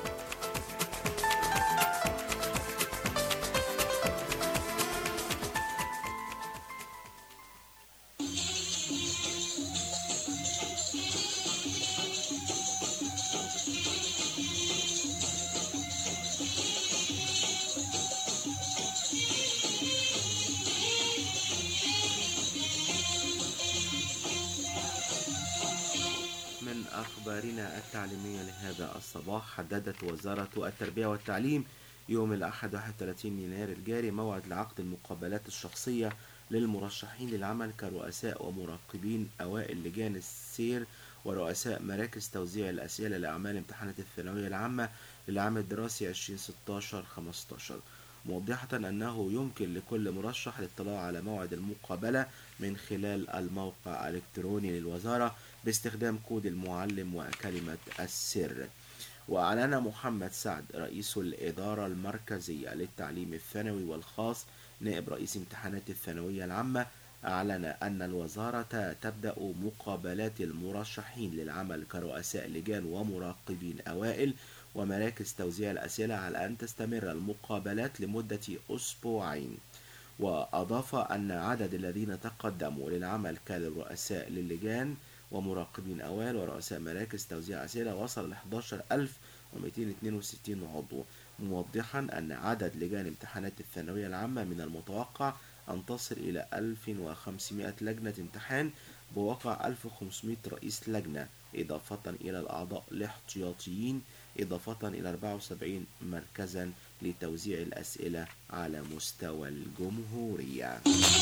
أخبارنا التعليمية لهذا الصباح، حددت وزارة التربية والتعليم يوم الأحد واحد وثلاثين يناير الجاري موعد لعقد المقابلات الشخصية للمرشحين للعمل كرؤساء ومراقبين أوائل لجان السير ورؤساء مراكز توزيع الأسئلة لأعمال امتحانات الثانوية العامة للعام الدراسي ألفين وستة عشر خمسة عشر، موضحة أنه يمكن لكل مرشح الاطلاع على موعد المقابلة من خلال الموقع الإلكتروني للوزارة باستخدام كود المعلم وكلمة السر. وأعلن محمد سعد رئيس الإدارة المركزية للتعليم الثانوي والخاص نائب رئيس امتحانات الثانوية العامة، أعلن أن الوزارة تبدأ مقابلات المرشحين للعمل كرؤساء لجان ومراقبين أوائل ومراكز توزيع الأسئلة على أن تستمر المقابلات لمدة أسبوعين. وأضاف أن عدد الذين تقدموا للعمل كرؤساء للجان ومراقبين أوائل ورؤساء مراكز توزيع أسئلة وصل ل أحد عشر ألف ومئتين واثنين وستين عضو، موضحا أن عدد لجان امتحانات الثانوية العامة من المتوقع أن تصل إلى ألف وخمسمائة لجنة امتحان بواقع ألف وخمسمائة رئيس لجنة، إضافة إلى الأعضاء الاحتياطيين، إضافة إلى أربعة وسبعين مركزا لتوزيع الأسئلة على مستوى الجمهورية.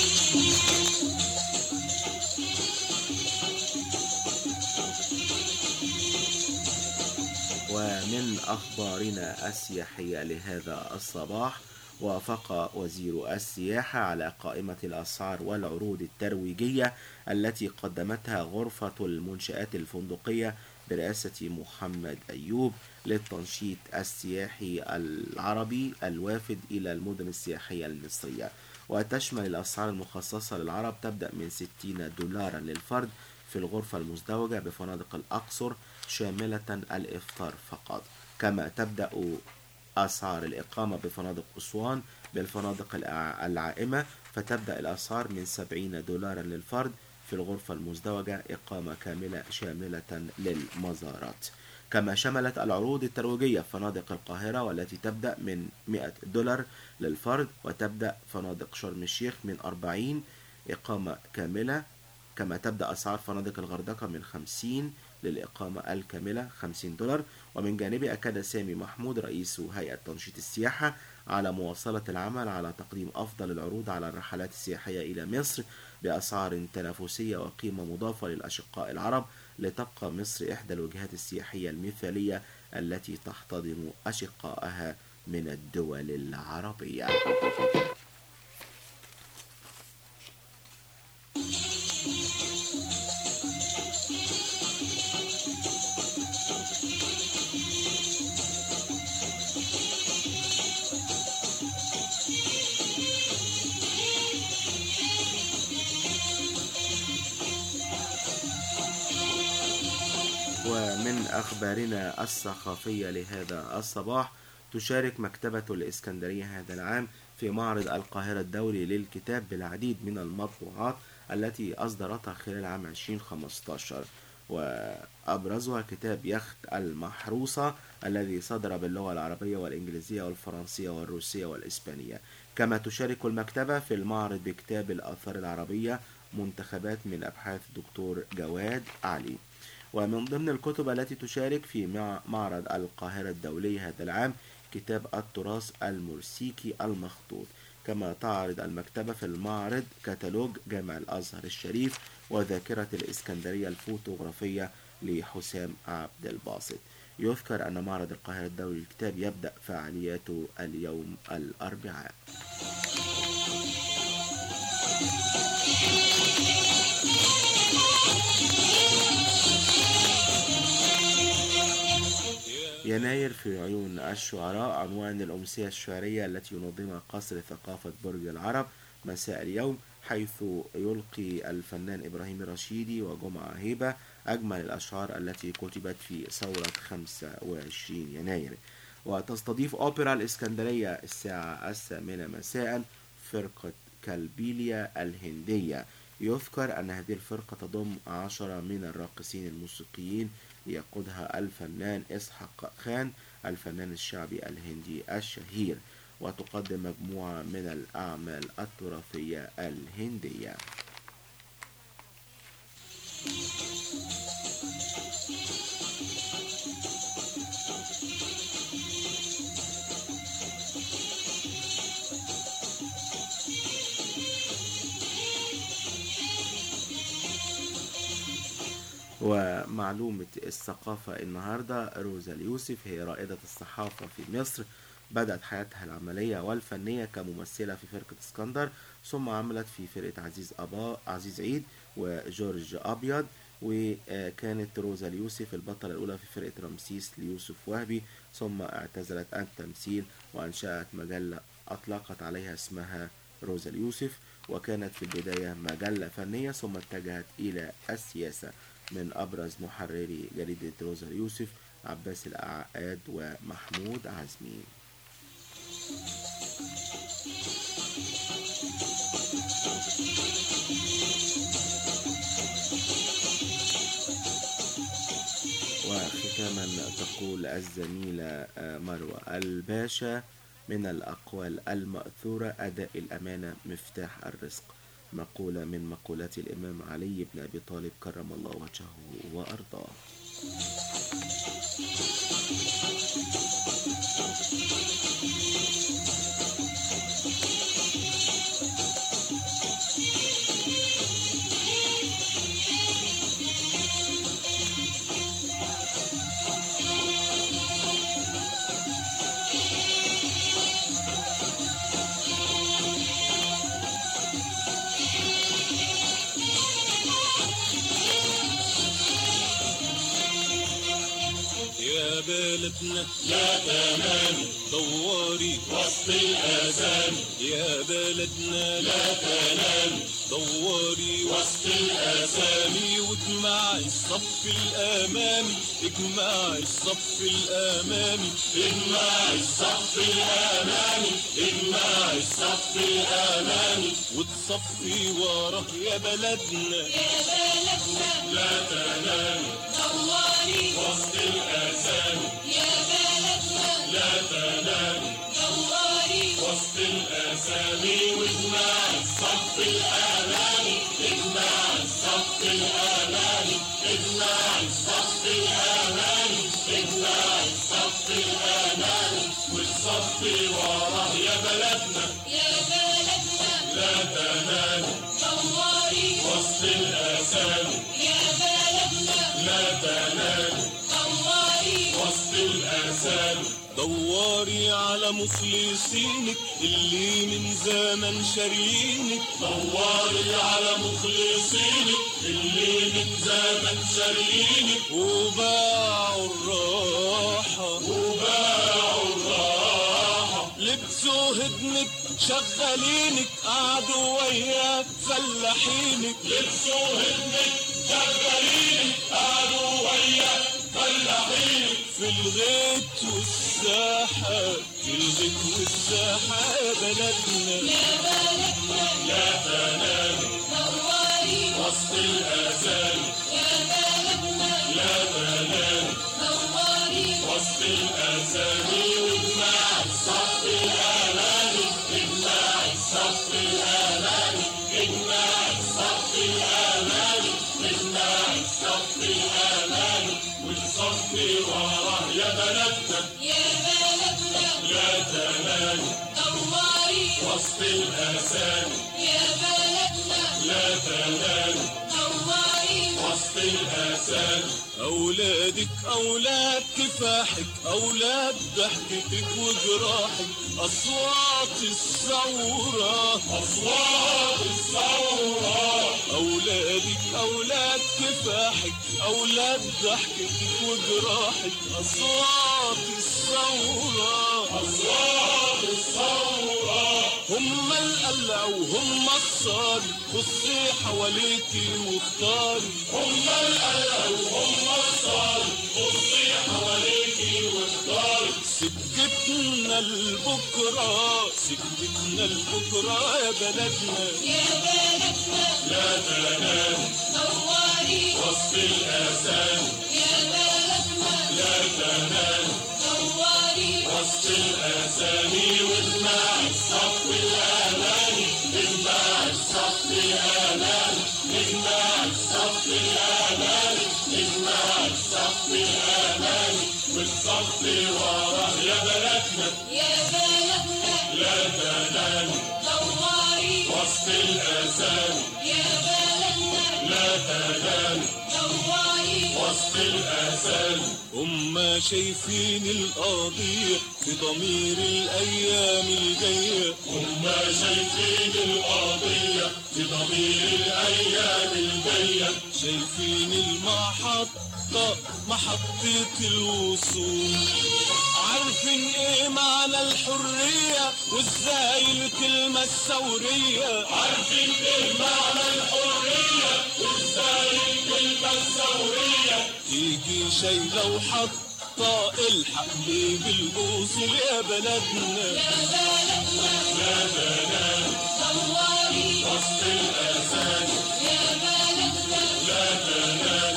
ومن أخبارنا السياحية لهذا الصباح، وافق وزير السياحة على قائمة الأسعار والعروض الترويجية التي قدمتها غرفة المنشآت الفندقية برئاسة محمد أيوب للتنشيط السياحي العربي الوافد إلى المدن السياحية المصرية. وتشمل الأسعار المخصصة للعرب تبدأ من ستين دولارا للفرد في الغرفة المزدوجة بفنادق الأقصر شاملة الإفطار فقط، كما تبدأ أسعار الإقامة بفنادق أسوان بالفنادق العائمة فتبدأ الأسعار من سبعين دولارا للفرد في الغرفة المزدوجة إقامة كاملة شاملة للمزارات. كما شملت العروض الترويجية فنادق القاهرة والتي تبدأ من مئة دولار للفرد، وتبدأ فنادق شرم الشيخ من أربعين إقامة كاملة، كما تبدأ أسعار فنادق الغردقة من خمسين للإقامة الكاملة خمسين دولار. ومن جانبه أكد سامي محمود رئيس هيئة تنشيط السياحة على مواصلة العمل على تقديم أفضل العروض على الرحلات السياحية إلى مصر بأسعار تنافسية وقيمة مضافة للأشقاء العرب، لتبقى مصر إحدى الوجهات السياحية المثالية التي تحتضن أشقائها من الدول العربية. ومن أخبارنا الثقافية لهذا الصباح، تشارك مكتبة الإسكندرية هذا العام في معرض القاهرة الدولي للكتاب بالعديد من المطبوعات التي أصدرتها خلال عام ألفين وخمسة عشر، وأبرزها كتاب يخت المحروسة الذي صدر باللغة العربية والإنجليزية والفرنسية والروسية والإسبانية. كما تشارك المكتبة في المعرض بكتاب الآثار العربية منتخبات من أبحاث دكتور جواد علي. ومن ضمن الكتب التي تشارك في معرض القاهرة الدولي هذا العام كتاب التراث المرسيكي المخطوط. كما تعرض المكتبة في المعرض كتالوج جامع الأزهر الشريف وذاكرة الإسكندرية الفوتوغرافية لحسام عبد الباسط. يذكر أن معرض القاهرة الدولي للكتاب يبدأ فعالياته اليوم الأربعاء. يناير في عيون الشعراء عنوان الأمسية الشعرية التي ينظمها قصر ثقافة برج العرب مساء اليوم، حيث يلقي الفنان إبراهيم الرشيدي وجمعة هيبة أجمل الأشعار التي كتبت في ثورة خمسة وعشرين يناير. وتستضيف أوبرا الإسكندرية الساعة الثامنة مساء فرقة كالبيليا الهندية. يذكر أن هذه الفرقة تضم عشرة من الراقصين الموسيقيين يقودها الفنان إسحاق خان الفنان الشعبي الهندي الشهير، وتقدم مجموعة من الأعمال التراثية الهندية. ومعلومة الثقافة النهاردة، روزا اليوسف هي رائدة الصحافة في مصر، بدأت حياتها العملية والفنية كممثلة في فرقة اسكندر، ثم عملت في فرقة عزيز أبا عزيز عيد وجورج أبيض، وكانت روزا اليوسف البطلة الأولى في فرقة رمسيس ليوسف وهبي، ثم اعتزلت التمثيل وأنشأت مجلة أطلقت عليها اسمها روزا اليوسف، وكانت في البداية مجلة فنية ثم اتجهت إلى السياسة. من أبرز محرري جريدة روزا اليوسف عباس العقاد ومحمود عزمي. وختاما تقول الزميلة مروة الباشا: من الأقوال المأثورة أداء الأمانة مفتاح الرزق، مقولة من مقولات الإمام علي بن أبي طالب كرم الله وجهه وأرضاه. بلدنا لا تنام دوري وسط الأذان، يا بلدنا لا تنام دوري وسط الأسامي، واجمع الصف الأمامي اجمع الصف الأمامي اجمع الصف الأمامي اجمع الصف الأمامي، وتصفي وراه يا بلدنا يا بلدنا لا تنام دوري وسط الأسامي، يا بلدنا لا تنام دوري وسط الأسامي، واجمع الصف الأمامي اجمع الصف الأمامي اجمع الصف الأمامي اجمع الصف الأمامي، والصف وراه يا بلدنا يا بلدنا لا تنام دوري وسط الأسامي، يا بلدنا لا تنام دوري وسط الأسامي، دوري على مخلصينك اللي من زمن شارينك، دوري على مخلصينك اللي من زمن شارينك، وباعوا الراحة وباعوا الراحة، لبسوا هدمك شغالينك قعدوا ويا فلاحينك، لبسوا هدمك شغالينك قعدوا ويا فلاحين في الغيط والساحة في الغيط والساحة يا بلدنا يا بلدنا لا تنام نوري وسط الأذان يا بلدنا لا تنام نوري وسط الأذان واجمع الصف الأماني اجمع الصف الأماني اجمع الصف الأماني اجمع الصف الأماني والصف وراه يا بلدنا يا بلدنا لا تنام نوري وسط الأذان يا بلدنا لا تنام نوري وسط الأذان أولادك أولاد كفاحك أولاد ضحكتك وجراحك أصوات الثورة أصوات الثورة أولادك أولاد كفاحك أولاد ضحكتك وجراحك أصوات الثورة أصوات الثورة هم القلع وهم الصار بصي حواليكي واختاري هم القلع وهم الصار بصي حواليكي واختاري سكتنا لبكرة سكتنا لبكرة يا بلدنا يا بلدنا لا تنام نوري وسط الأذان يا بلدنا لا تنام نوري وسط الأذان واجمع الصف الأماني اجمع الصف الأماني اجمع الصف الأماني اجمع الصف الأماني والصف وراه يا بلدنا يا بلدنا لا تنام نوري وسط الأذان يا بلدنا لا تنام نوري وسط الأذان هم شايفين القضية في ضمير الأيام الجاية هم شايفين القضية في ضمير الأيام الجاية شايفين المحطة محطة الوصول عارفين ايه معنى الحرية وازاي الكلمة الثورية عارفين ايه معنى الحرية وازاي الكلمة الثورية تيجي شايلة وحطة الحق ليه بالوصول يا بلدنا يا بلدنا لا تنام نوري وسط الأذان يا بلدنا لا تنام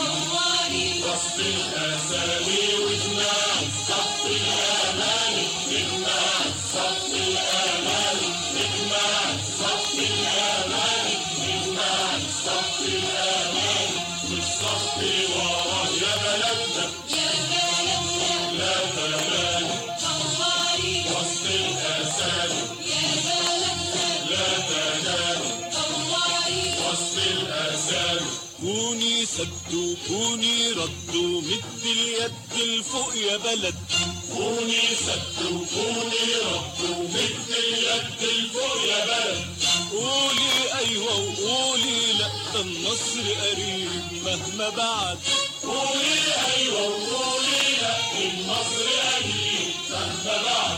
نوري وسط الأذان واجمع الصف الأماني اجمع الصف الأماني اجمع الصف الأماني اجمع الصف الأماني والصف وراه يا بلدنا يا بلدنا لا تنام نوري وسط الأذان يا بلدنا لا تنام نوري وسط الأذان كوني سد وكوني رد ومد اليد لفوق يا بلد كوني سد وكوني رد ومد اليد لفوق يا بلد قولي ايوه وقولي لا ده النصر قريب مهما بعد قولي ايوه وقولي لا النصر قريب مهما بعد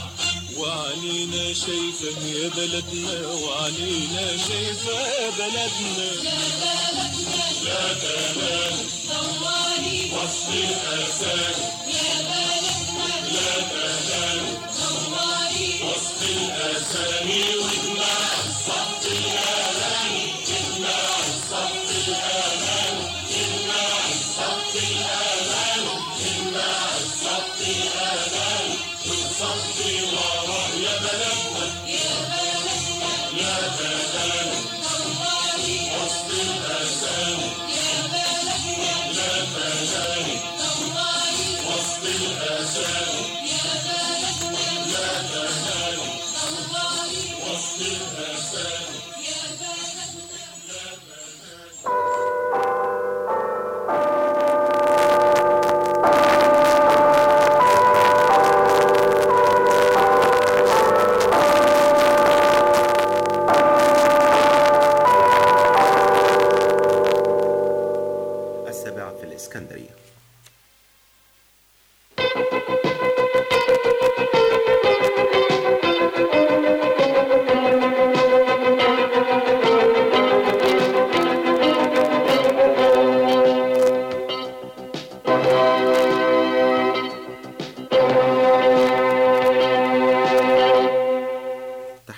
وعنينا شايفة يا بلدنا وعنينا شايفة يا بلدنا يا بلدنا لا تنام نوري وسط الأذان يا بلدنا لا تنام نوري وسط الأذان واجمع الصف الأماني اجمع الصف الأماني اجمع الصف الأماني اجمع الصف الأماني والصف وراه يا بلدنا يا بلدنا لا تنام نوري وسط الأذان يا بلدنا لا تنام نوري وسط الأذان يا بلدنا لا تنام نوري وسط الأذان يا بلدنا لا تنام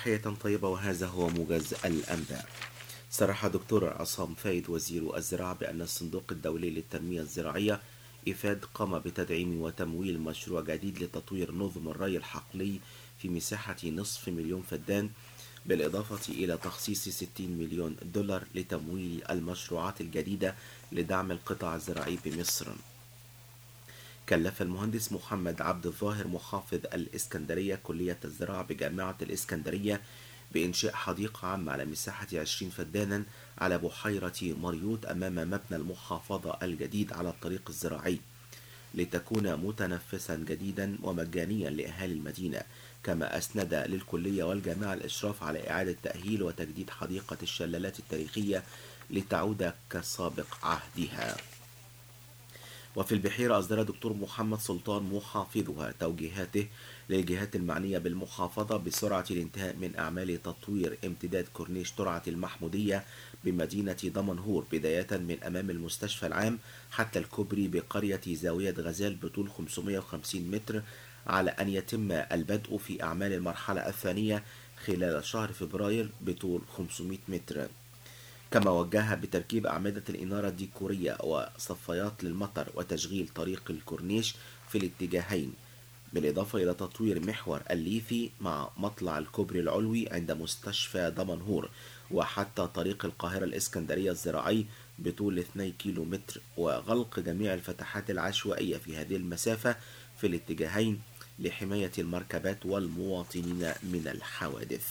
تحية طيبة، وهذا هو موجز الأنباء. صرح دكتور عصام فايد وزير الزراعة بأن الصندوق الدولي للتنمية الزراعية إيفاد قام بتدعيم وتمويل مشروع جديد لتطوير نظم الري الحقلي في مساحة نصف مليون فدان، بالإضافة إلى تخصيص ستين مليون دولار لتمويل المشروعات الجديدة لدعم القطاع الزراعي بمصر. كلف المهندس محمد عبد الظاهر محافظ الإسكندرية كلية الزراعة بجامعة الإسكندرية بإنشاء حديقة عامة على مساحة عشرين فدانا على بحيرة مريوط أمام مبنى المحافظة الجديد على الطريق الزراعي، لتكون متنفسا جديدا ومجانيا لأهالي المدينة. كما أسند للكلية والجامعة الإشراف على إعادة تأهيل وتجديد حديقة الشلالات التاريخية لتعود كسابق عهدها. وفي البحيرة أصدر دكتور محمد سلطان محافظها توجيهاته للجهات المعنية بالمحافظة بسرعة الانتهاء من أعمال تطوير امتداد كورنيش ترعة المحمودية بمدينة دمنهور، بداية من أمام المستشفى العام حتى الكوبري بقرية زاوية غزال بطول خمسمائة وخمسين متر، على أن يتم البدء في أعمال المرحلة الثانية خلال شهر فبراير بطول خمسمائة متر. كما وجه بتركيب أعمدة الإنارة الديكورية وصفايات للمطر وتشغيل طريق الكورنيش في الاتجاهين، بالإضافة إلى تطوير محور الليثي مع مطلع الكوبري العلوي عند مستشفى دمنهور، وحتى طريق القاهرة الإسكندرية الزراعي بطول اثنين كيلو متر، وغلق جميع الفتحات العشوائية في هذه المسافة في الاتجاهين لحماية المركبات والمواطنين من الحوادث.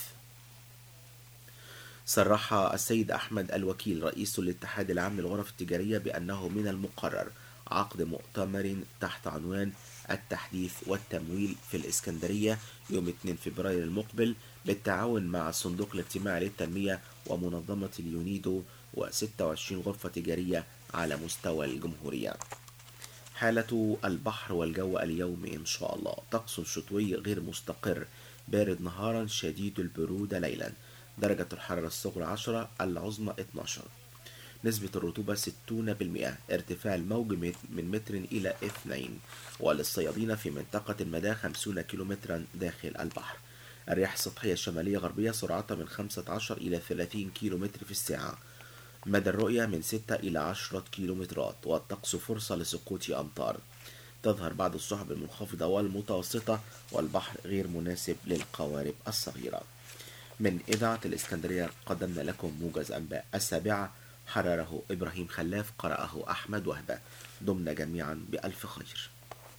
صرح السيد أحمد الوكيل رئيس الاتحاد العام للغرف التجارية بأنه من المقرر عقد مؤتمر تحت عنوان التحديث والتمويل في الإسكندرية يوم اثنين فبراير المقبل بالتعاون مع الصندوق الاجتماعي للتنمية ومنظمة اليونيدو وستة وعشرين غرفة تجارية على مستوى الجمهورية. حالة البحر والجو اليوم إن شاء الله: طقس شتوي غير مستقر، بارد نهارا شديد البرودة ليلا، درجة الحرارة الصغرى عشرة، العظمى اثني عشر، نسبة الرطوبة ستين بالمئة، ارتفاع الموج من متر إلى اثنين، وللصيادين في منطقة المدى خمسين كيلومترا داخل البحر. الرياح السطحية الشمالية غربية سرعتها من خمسة عشر إلى ثلاثين كيلومتر في الساعة، مدى الرؤية من ستة إلى عشرة كيلومترات، والطقس فرصة لسقوط أمطار. تظهر بعض السحب المنخفضة والمتوسطة، والبحر غير مناسب للقوارب الصغيرة. من إذاعة الإسكندرية قدمنا لكم موجز أنباء السابعة، حرره إبراهيم خلاف، قرأه أحمد وهبة. دمنا جميعا بألف خير.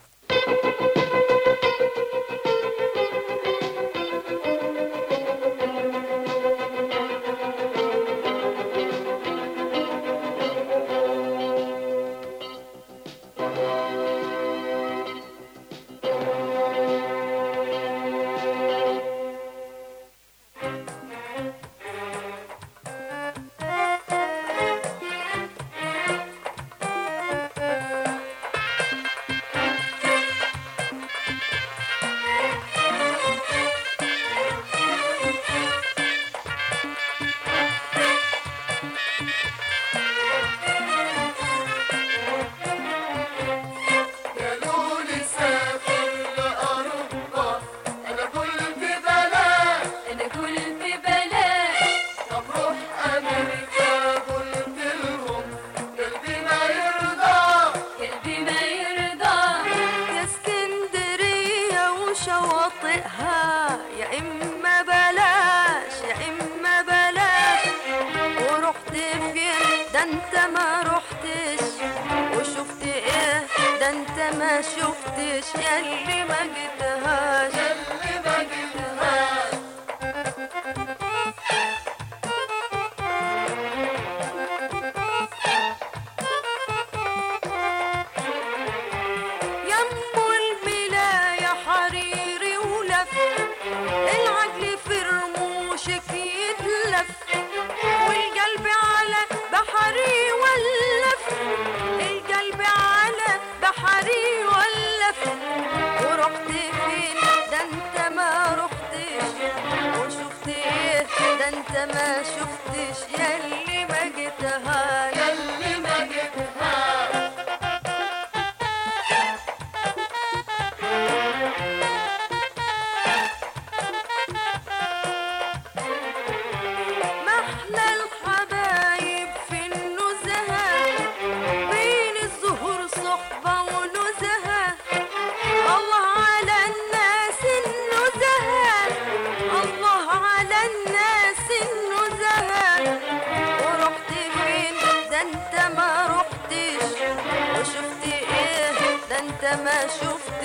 ما شفتش ياللي ما جيتها ياللي ما جيتها.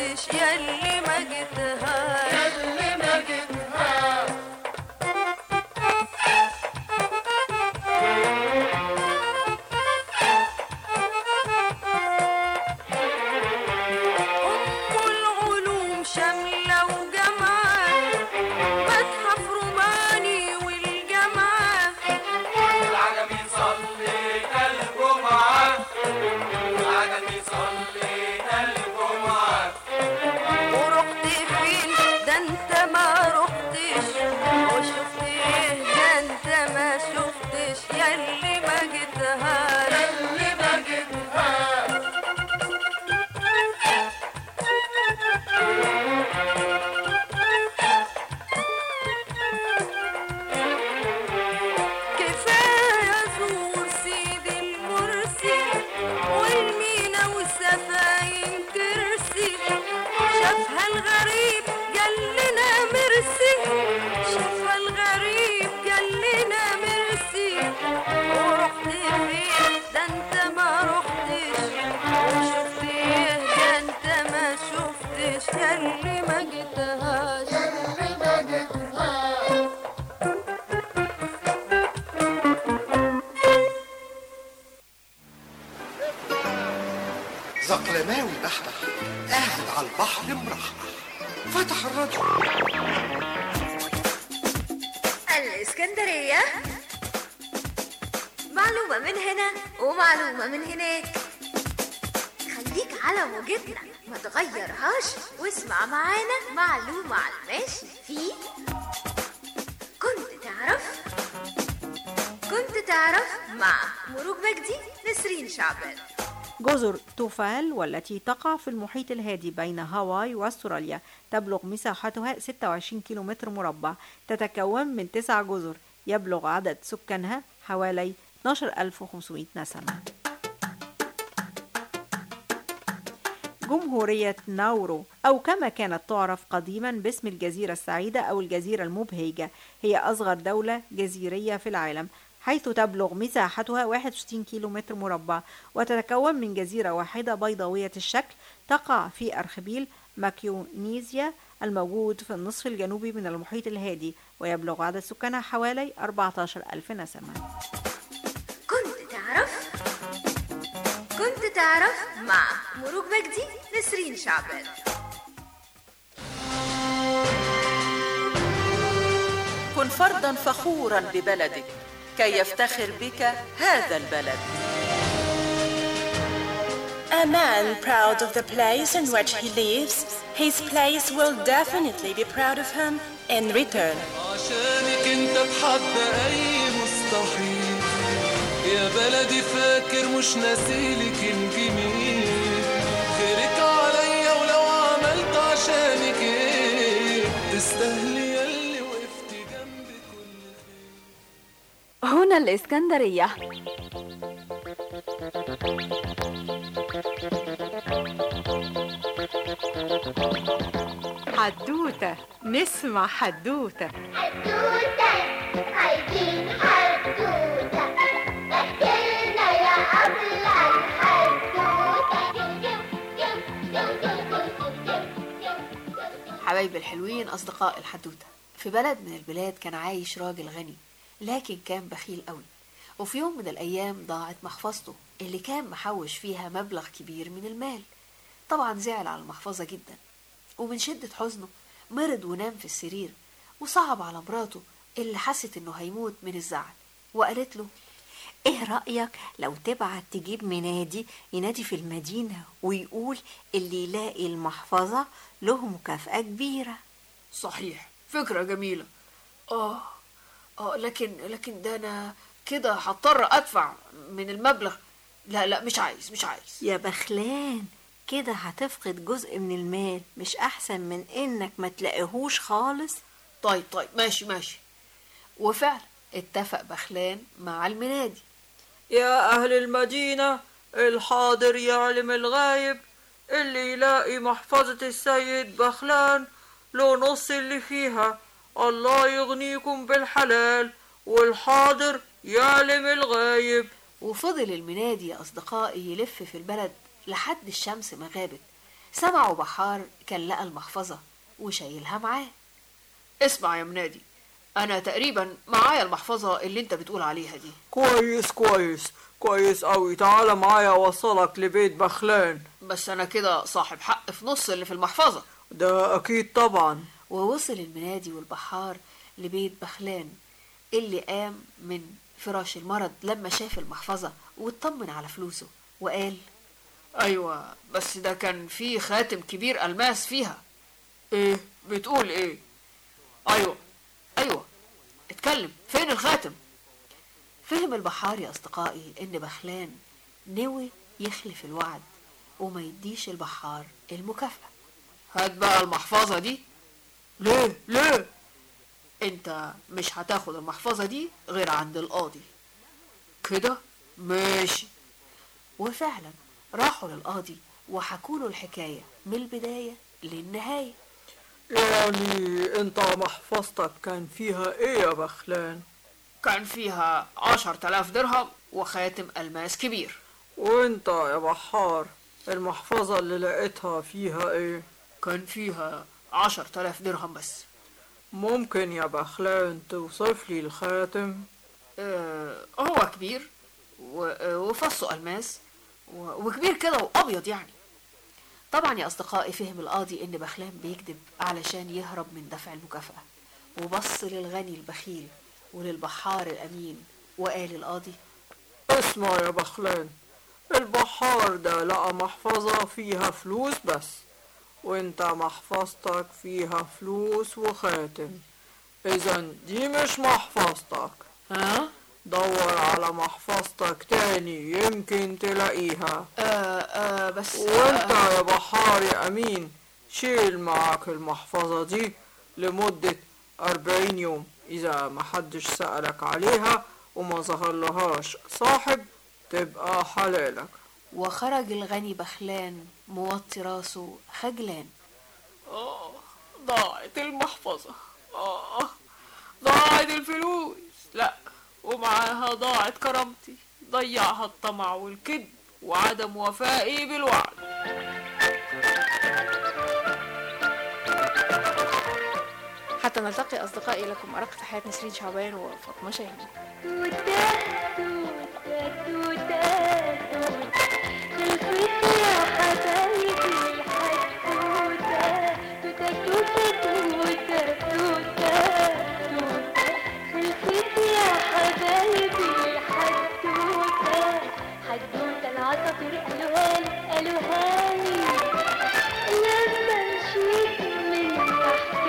شفتش ياللي ما جيتهاش ياللي ما جيتهاش أم العلوم شاملة وجامعة متحف روماني والجامعة العجمي صلينا الجمعة العجمي صلينا الجمعة ورحت فين ده انت ما رحتش وشفت ايه ده انت ما شفتش ياللي ما جيتهاش ياللي ما جيتهاش كفاية زور سيدي المرسي والمينا والسفاين ترسي شافها الغريب قال لنا مرسي شافها الغريب قال لنا مرسي ورحت فين ده انت ما رحتش وشفت ايه ده انت ما شفتش ياللي ما جيتهاش ياللي ما جيتهاش زقلماوي بحبح قاعد على البحر مرحرح فتح الراديو. الإسكندرية معلومة من هنا ومعلومة من هناك، خليك على موجتنا ما تغيرهاش واسمع معانا معلومة على الماشي في كنت تعرف كنت تعرف مع مروج مجدي نسرين شعبان. جزر توفال والتي تقع في المحيط الهادي بين هاواي واستراليا تبلغ مساحتها ستة وعشرين كيلومتر مربع، تتكون من تسع جزر يبلغ عدد سكانها حوالي اثناشر ألف وخمسمائة نسمة. جمهورية ناورو أو كما كانت تعرف قديما باسم الجزيرة السعيدة أو الجزيرة المبهجة هي أصغر دولة جزيرية في العالم، حيث تبلغ مساحتها واحد وستين كيلومتر مربع وتتكون من جزيرة واحدة بيضاوية الشكل تقع في أرخبيل ماكيونيزيا الموجود في النصف الجنوبي من المحيط الهادي، ويبلغ عدد سكانها حوالي أربعة عشر ألف نسمة. كنت تعرف كنت تعرف مع مروج مجدي نسرين شعبان. كن فردا فخورا ببلدك كي يفتخر بك هذا البلد. A man proud of the place in which he lives, his place will definitely be proud of him in return. عشانك انت اتحدى اي مستحيل يا بلدي، فاكر مش ناسيلك الجميل، خيرك عليا ولو عملت عشانك ايه تستاهلي ياللي وقفت جنبي كل خير. هنا الإسكندرية. حدوتة نسمع حدوتة حدوتة عايزين حدوتة احكيلنا يا أبلة الحدوتة. حبايب الحلوين، أصدقاء الحدوتة، في بلد من البلاد كان عايش راجل غني لكن كان بخيل قوي، وفي يوم من الأيام ضاعت محفظته اللي كان محوش فيها مبلغ كبير من المال. طبعا زعل على المحفظة جدا، ومن شدة حزنه مرض ونام في السرير، وصعب على مراته اللي حست انه هيموت من الزعل، وقالت له ايه رأيك لو تبعت تجيب منادي ينادي في المدينة ويقول اللي يلاقي المحفظة له مكافأة كبيرة. صحيح، فكرة جميلة. اه اه لكن لكن ده انا كده هضطر ادفع من المبلغ. لا لا مش عايز مش عايز يا بخلان، كده هتفقد جزء من المال، مش احسن من انك ما تلاقيهوش خالص؟ طيب طيب ماشي ماشي. وفعلا اتفق بخلان مع المنادي. يا أهل المدينة، الحاضر يعلم الغايب، اللي يلاقي محفظة السيد بخلان له نص اللي فيها، الله يغنيكم بالحلال، والحاضر يعلم الغايب. وفضل المنادي يا أصدقائي يلف في البلد لحد الشمس ما غابت، سمعوا بحار كان لقى المحفظة وشايلها معاه. اسمع يا منادي، انا تقريبا معايا المحفظة اللي انت بتقول عليها دي. كويس كويس كويس قوي، تعالى معايا اوصلك لبيت بخلان. بس انا كده صاحب حق في نص اللي في المحفظة. ده اكيد طبعا. ووصل المنادي والبحار لبيت بخلان اللي قام من فراش المرض لما شاف المحفظة واطمن على فلوسه وقال: ايوه بس ده كان فيه خاتم كبير الماس فيها. ايه بتقول ايه؟ ايوه ايوه اتكلم، فين الخاتم؟ فهم البحار يا اصدقائي ان بخلان نوي يخلف الوعد وما يديش البحار المكافأة. هات بقى المحفظة دي. ليه ليه؟ انت مش هتاخد المحفظة دي غير عند القاضي. كده ماشي. وفعلا راحوا للقاضي وحكوا له الحكاية من البداية للنهاية. يعني انت محفظتك كان فيها ايه يا بخلان؟ كان فيها عشر تلاف درهم وخاتم الماس كبير. وانت يا بحار المحفظة اللي لقيتها فيها ايه؟ كان فيها عشر تلاف درهم بس. ممكن يا بخلان توصف لي الخاتم؟ اه هو كبير وفصه الماس وكبير كده وابيض يعني. طبعا يا اصدقائي فهم القاضي ان بخلان بيكذب علشان يهرب من دفع المكافأة، وبص للغني البخيل وللبحار الامين وقال القاضي: اسمع يا بخلان، البحار ده لقى محفظة فيها فلوس بس، وانت محفظتك فيها فلوس وخاتم، اذا دي مش محفظتك. ها؟ دور على محفظتك تاني يمكن تلاقيها. آه آه بس وانت يا بحار يا امين شيل معاك المحفظة دي لمدة أربعين يوم، اذا محدش سألك عليها وما ظهرلهاش صاحب تبقى حلالك. وخرج الغني بخلان موطي راسه خجلان. اه ضاعت المحفظة، اه ضاعت الفلوس، لا ومعاها ضاعت كرامتي، ضيعها الطمع والكذب وعدم وفائي بالوعد. حتى نلتقي أصدقائي، لكم أرق تحيات نسرين شعبان وفاطمة شاهين. حدوتة العصافير قالوها لي قالوها لي لما مشيت من تحت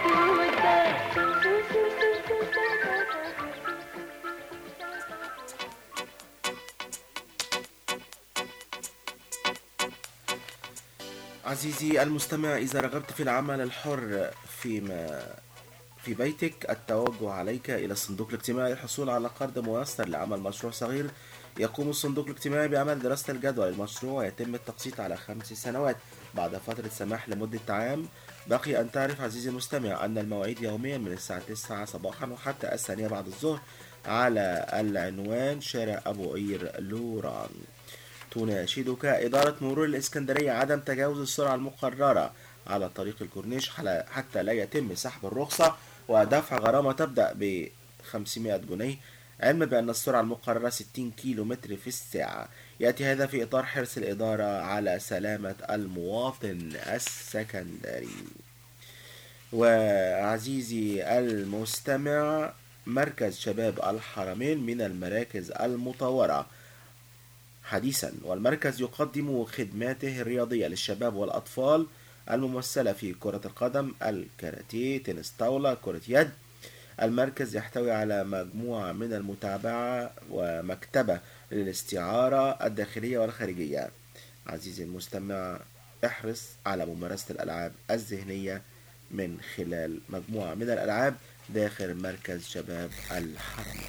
عزيزي المستمع، إذا رغبت في العمل الحر فيما في بيتك، التوجه عليك إلى الصندوق الاجتماعي للحصول على قرض ميسر لعمل مشروع صغير. يقوم الصندوق الاجتماعي بعمل دراسة الجدوى للمشروع ويتم التقسيط على خمس سنوات بعد فترة سماح لمدة عام. بقي أن تعرف عزيزي المستمع أن المواعيد يوميا من الساعة تسعة صباحا وحتى الثانية بعد الظهر على العنوان شارع أبو قير لوران. تناشدك إدارة مرور الإسكندرية عدم تجاوز السرعة المقررة على طريق الكورنيش حتى لا يتم سحب الرخصة ودفع غرامة تبدأ ب خمسمائة جنيه، علما بأن السرعة المقررة ستين كيلو متر في الساعة. يأتي هذا في إطار حرص الإدارة على سلامة المواطن السكندري. وعزيزي المستمع، مركز شباب الحرمين من المراكز المطورة حديثا، والمركز يقدم خدماته الرياضية للشباب والأطفال الممثلة في كرة القدم، الكاراتيه، تنس طاولة، كرة يد. المركز يحتوي على مجموعة من المتابعة ومكتبة للاستعارة الداخلية والخارجية. عزيزي المستمع، احرص على ممارسة الألعاب الذهنية من خلال مجموعة من الألعاب داخل مركز شباب الحرمين.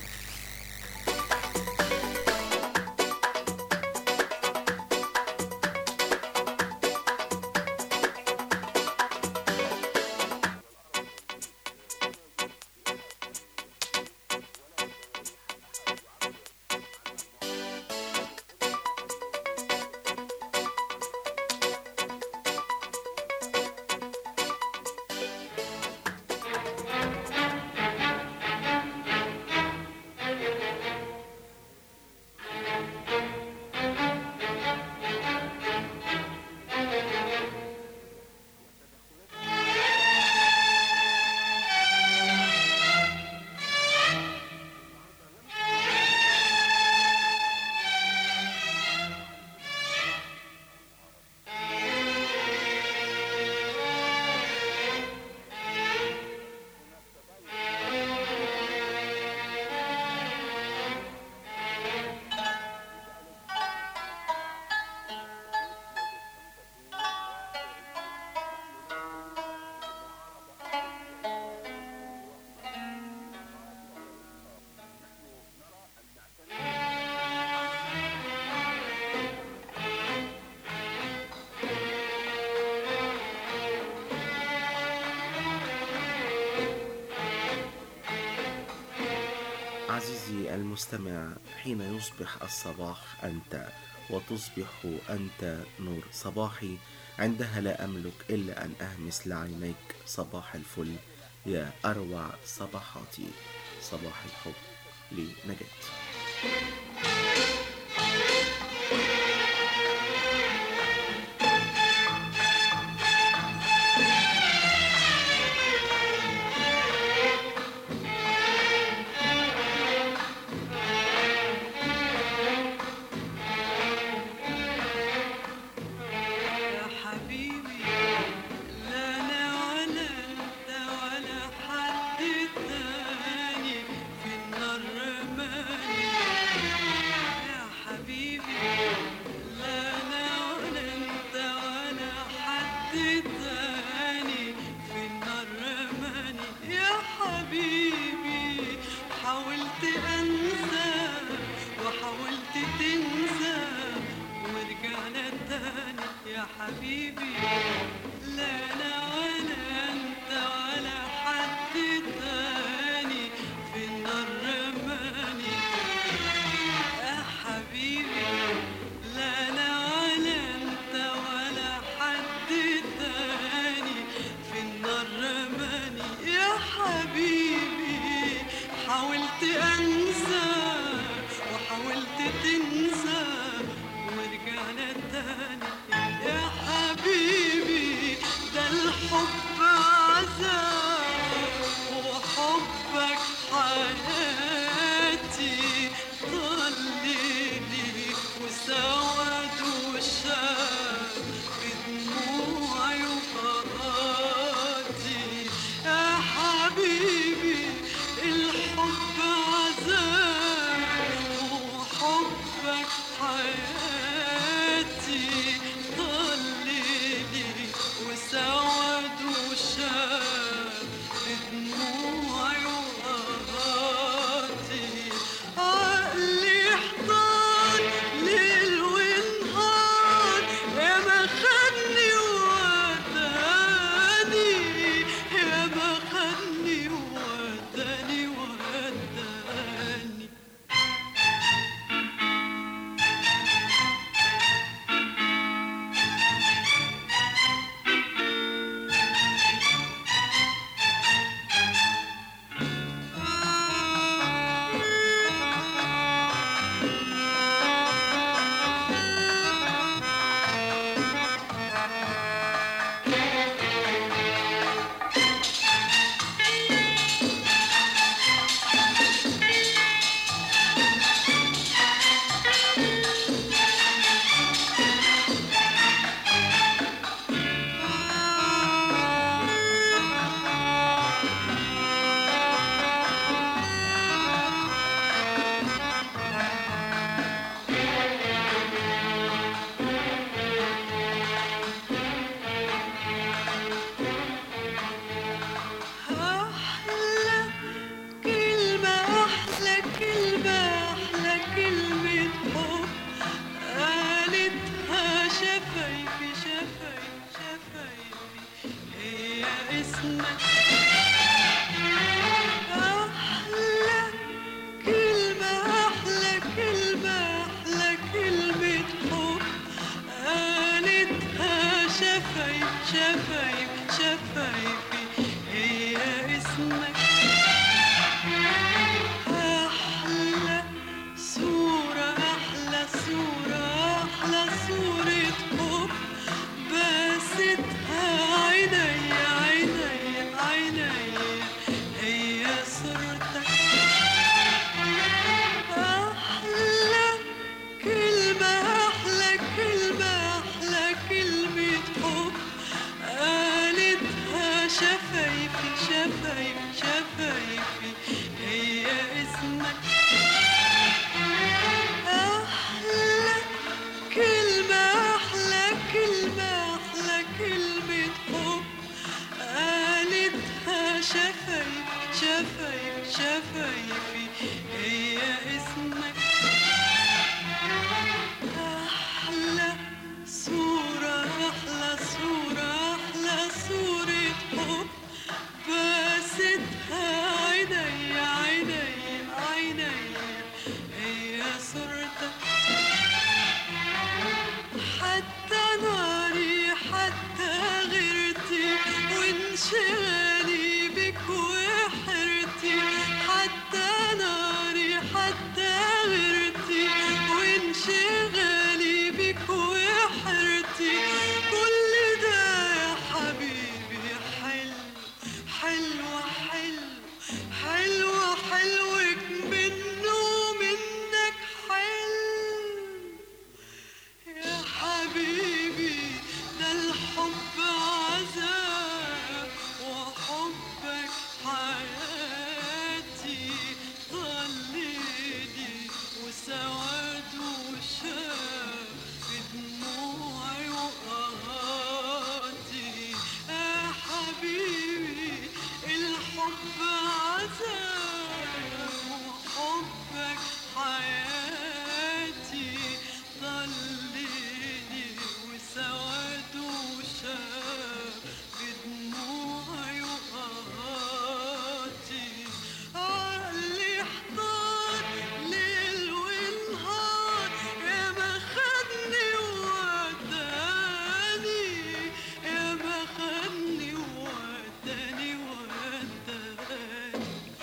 عزيزي المستمع، حين يصبح الصباح أنت وتصبح أنت نور صباحي، عندها لا أملك إلا أن أهمس لعينيك صباح الفل يا أروع صباحاتي، صباح الحب لنجاة. وانشغالي بك وحرتي حتى ناري حتى غيرتي وانشغالي بك وحرتي كل ده يا حبيبي حلو حلو حلو حلو حلوك منه منك حلو يا حبيبي ده الحب عذاب وحبك حياتي ضليلي وسواد وشاب بدموعي وقهاتي يا حبيبي الحب عذاب وحبك حياتي ضليلي وسواد وشاب بدموعي وقهاتي عقلي احتار ليل ونهار يا ما خدني ووداني يا ما خدني ووداني ووداني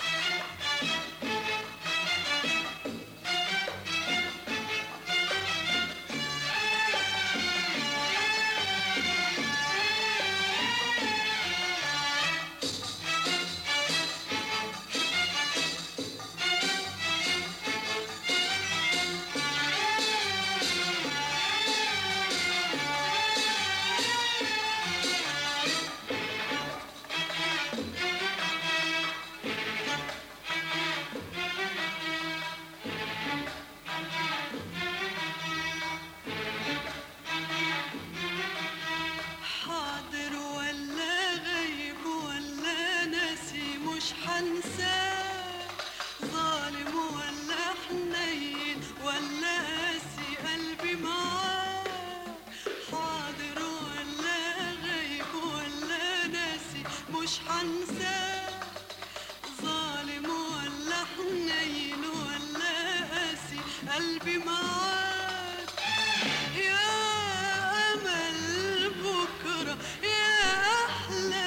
حاضر ولا غايب ولا ناسي مش حنساك ظالم ولا حنين ولا قاسي قلبي معاك حاضر ولا غايب ولا ناسي مش حنساك ظالم ولا حنين ولا قاسي قلبي معاك يا أمل بكرة يا أحلى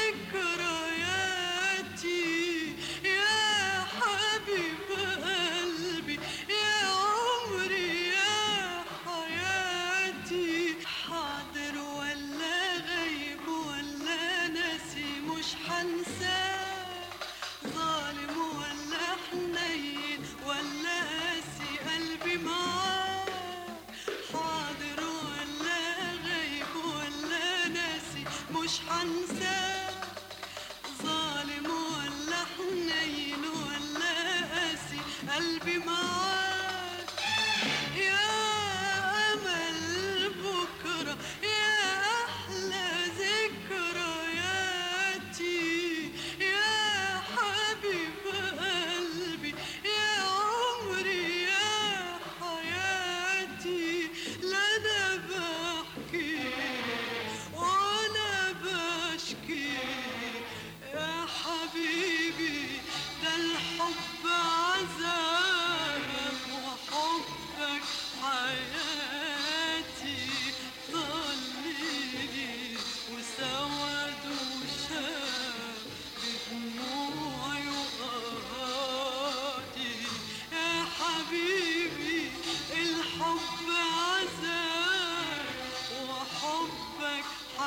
ذكرياتي يا حبيب قلبي يا عمري يا حياتي حاضر ولا غايب ولا ناسي مش حنساك ظالم ولا حنين ولا قاسي قلبي معاك حاضر ولا غايب ولا ناسي مش حنساك ظالم ولا حنين ولا قاسي قلبي معاك يا أمل بكرة يا أحلى ذكرياتي يا حبيب قلبي يا عمري يا حياتي لا أنا بحكي ولا بشكي يا حبيبي ده الحب عذاب وحبك حياتي ضليلي وسواد وشاب بدموعي وقهاتي يا حبيبي الحب عذاب وحبك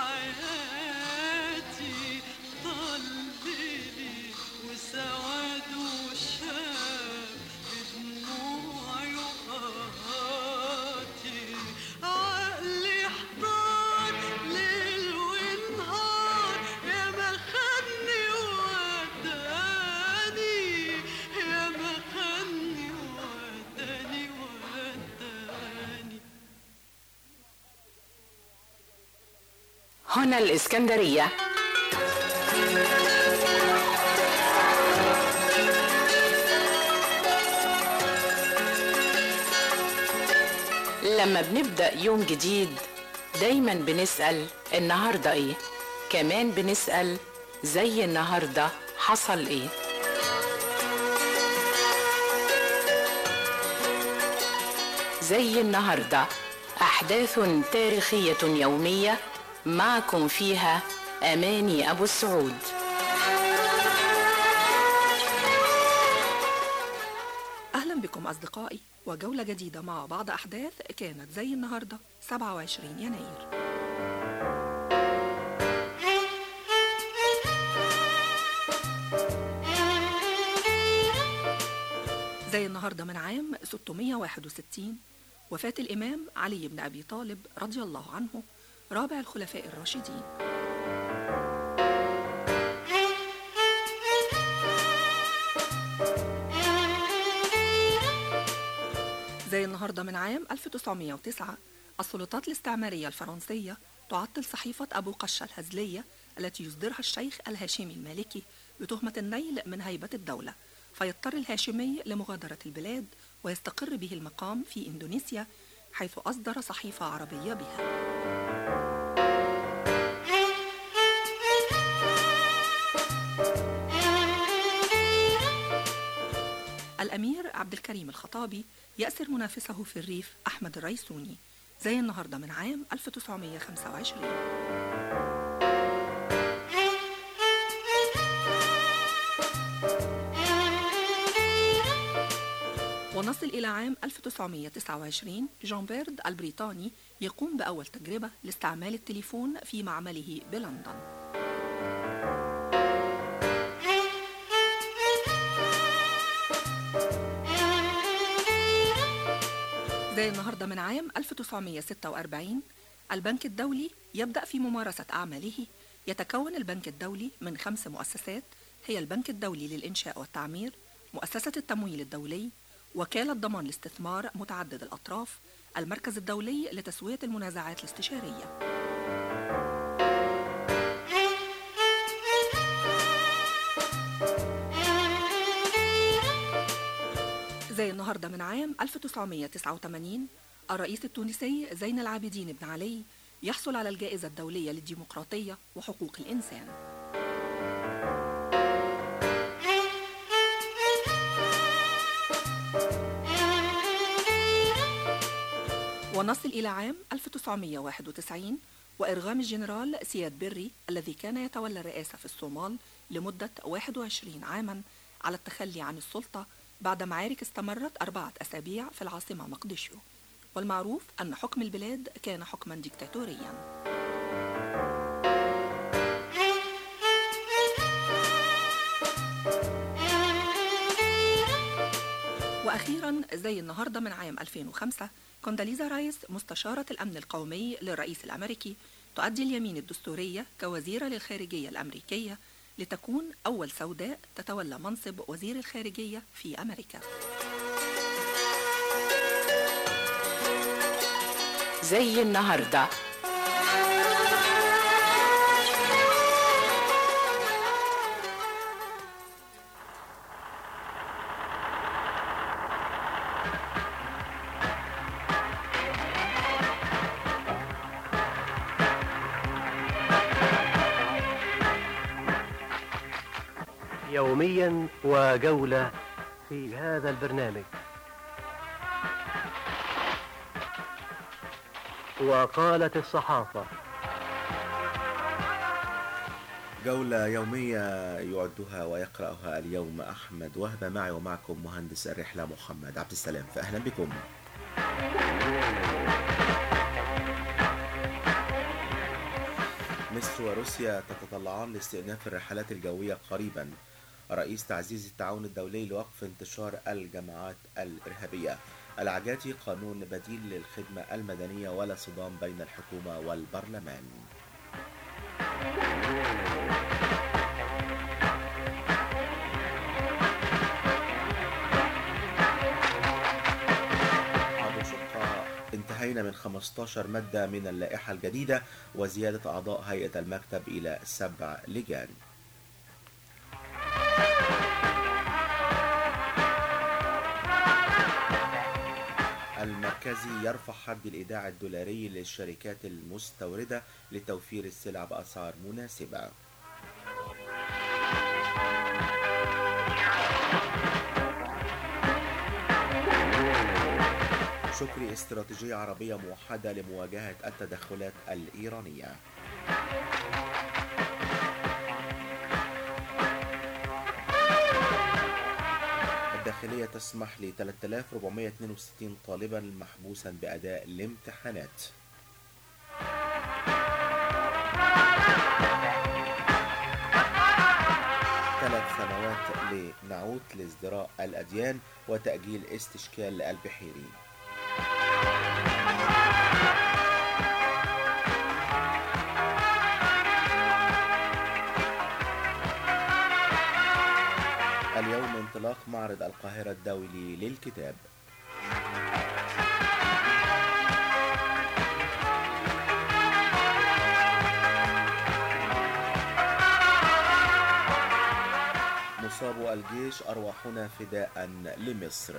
حياتي ضليلي وسواد وشاب بدموعي وقهاتي عقلي احتار ليل ونهار يا ما خدني ووداني يا ما خدني ووداني ووداني هنا الإسكندرية. لما بنبدأ يوم جديد دايما بنسأل النهاردة ايه، كمان بنسأل زي النهاردة حصل ايه. زي النهاردة أحداث تاريخية يومية معكم فيها أماني أبو السعود. أهلا بكم أصدقائي وجولة جديدة مع بعض أحداث كانت زي النهاردة سبعة وعشرين يناير. زي النهاردة من عام ستمائة وواحد وستين وفاة الإمام علي بن أبي طالب رضي الله عنه رابع الخلفاء الراشدين. زي النهاردة من عام ألف وتسعمائة وتسعة السلطات الاستعمارية الفرنسية تعطل صحيفة أبو قشة الهزلية التي يصدرها الشيخ الهاشمي المالكي بتهمة النيل من هيبة الدولة، فيضطر الهاشمي لمغادرة البلاد ويستقر به المقام في إندونيسيا حيث أصدر صحيفة عربية بها. الأمير عبد الكريم الخطابي يأسر منافسه في الريف أحمد الريسوني. زي النهاردة من عام ألف وتسعمائة وخمسة وعشرين. ونصل إلى عام ألف وتسعمائة وتسعة وعشرين. جون بيرد البريطاني يقوم بأول تجربة لاستعمال التليفون في معمله بلندن. زي النهاردة من عام ألف وتسعمائة وستة وأربعين البنك الدولي يبدأ في ممارسة أعماله. يتكون البنك الدولي من خمس مؤسسات هي البنك الدولي للإنشاء والتعمير، مؤسسة التمويل الدولي، وكالة ضمان الاستثمار متعدد الأطراف، المركز الدولي لتسوية المنازعات الاستشارية. زي النهاردة من عام ألف وتسعمائة وتسعة وثمانين الرئيس التونسي زين العابدين بن علي يحصل على الجائزة الدولية للديمقراطية وحقوق الإنسان. ونصل إلى عام ألف وتسعمائة وواحد وتسعين وإرغام الجنرال سياد بري الذي كان يتولى الرئاسة في الصومال لمدة واحد وعشرين عاما على التخلي عن السلطة بعد معارك استمرت أربعة أسابيع في العاصمة مقدشو، والمعروف أن حكم البلاد كان حكما ديكتاتوريا. وأخيرا زي النهاردة من عام ألفين وخمسة كونداليزا رايس مستشارة الأمن القومي للرئيس الأمريكي تؤدي اليمين الدستورية كوزيرة للخارجية الأمريكية لتكون أول سوداء تتولى منصب وزير الخارجية في أمريكا. زي النهاردة يوميا وجولة في هذا البرنامج. وقالت الصحافة. جولة يومية يعدها ويقرأها اليوم أحمد وهبة، معي ومعكم مهندس الرحلة محمد عبد السلام، فأهلا بكم. مصر وروسيا تتطلعان لاستئناف الرحلات الجوية قريبا. رئيس تعزيز التعاون الدولي لوقف انتشار الجماعات الإرهابية. العجاتي قانون بديل للخدمة المدنية ولا صدام بين الحكومة والبرلمان. أبو شقة انتهينا من خمسة عشر مادة من اللائحة الجديدة وزيادة أعضاء هيئة المكتب إلى سبع لجان. المركزي يرفع حد الإيداع الدولاري للشركات المستوردة لتوفير السلع بأسعار مناسبة. شكري استراتيجية عربية موحدة لمواجهة التدخلات الإيرانية. الداخلية تسمح ل ثلاثة آلاف وأربعمائة واثنين وستين طالبا محبوسا بأداء الامتحانات. ثلاث سنوات لنعود لازدراء الأديان وتأجيل استشكال البحيري. اليوم انطلاق معرض القاهرة الدولي للكتاب. مصاب الجيش أرواحنا فداء لمصر.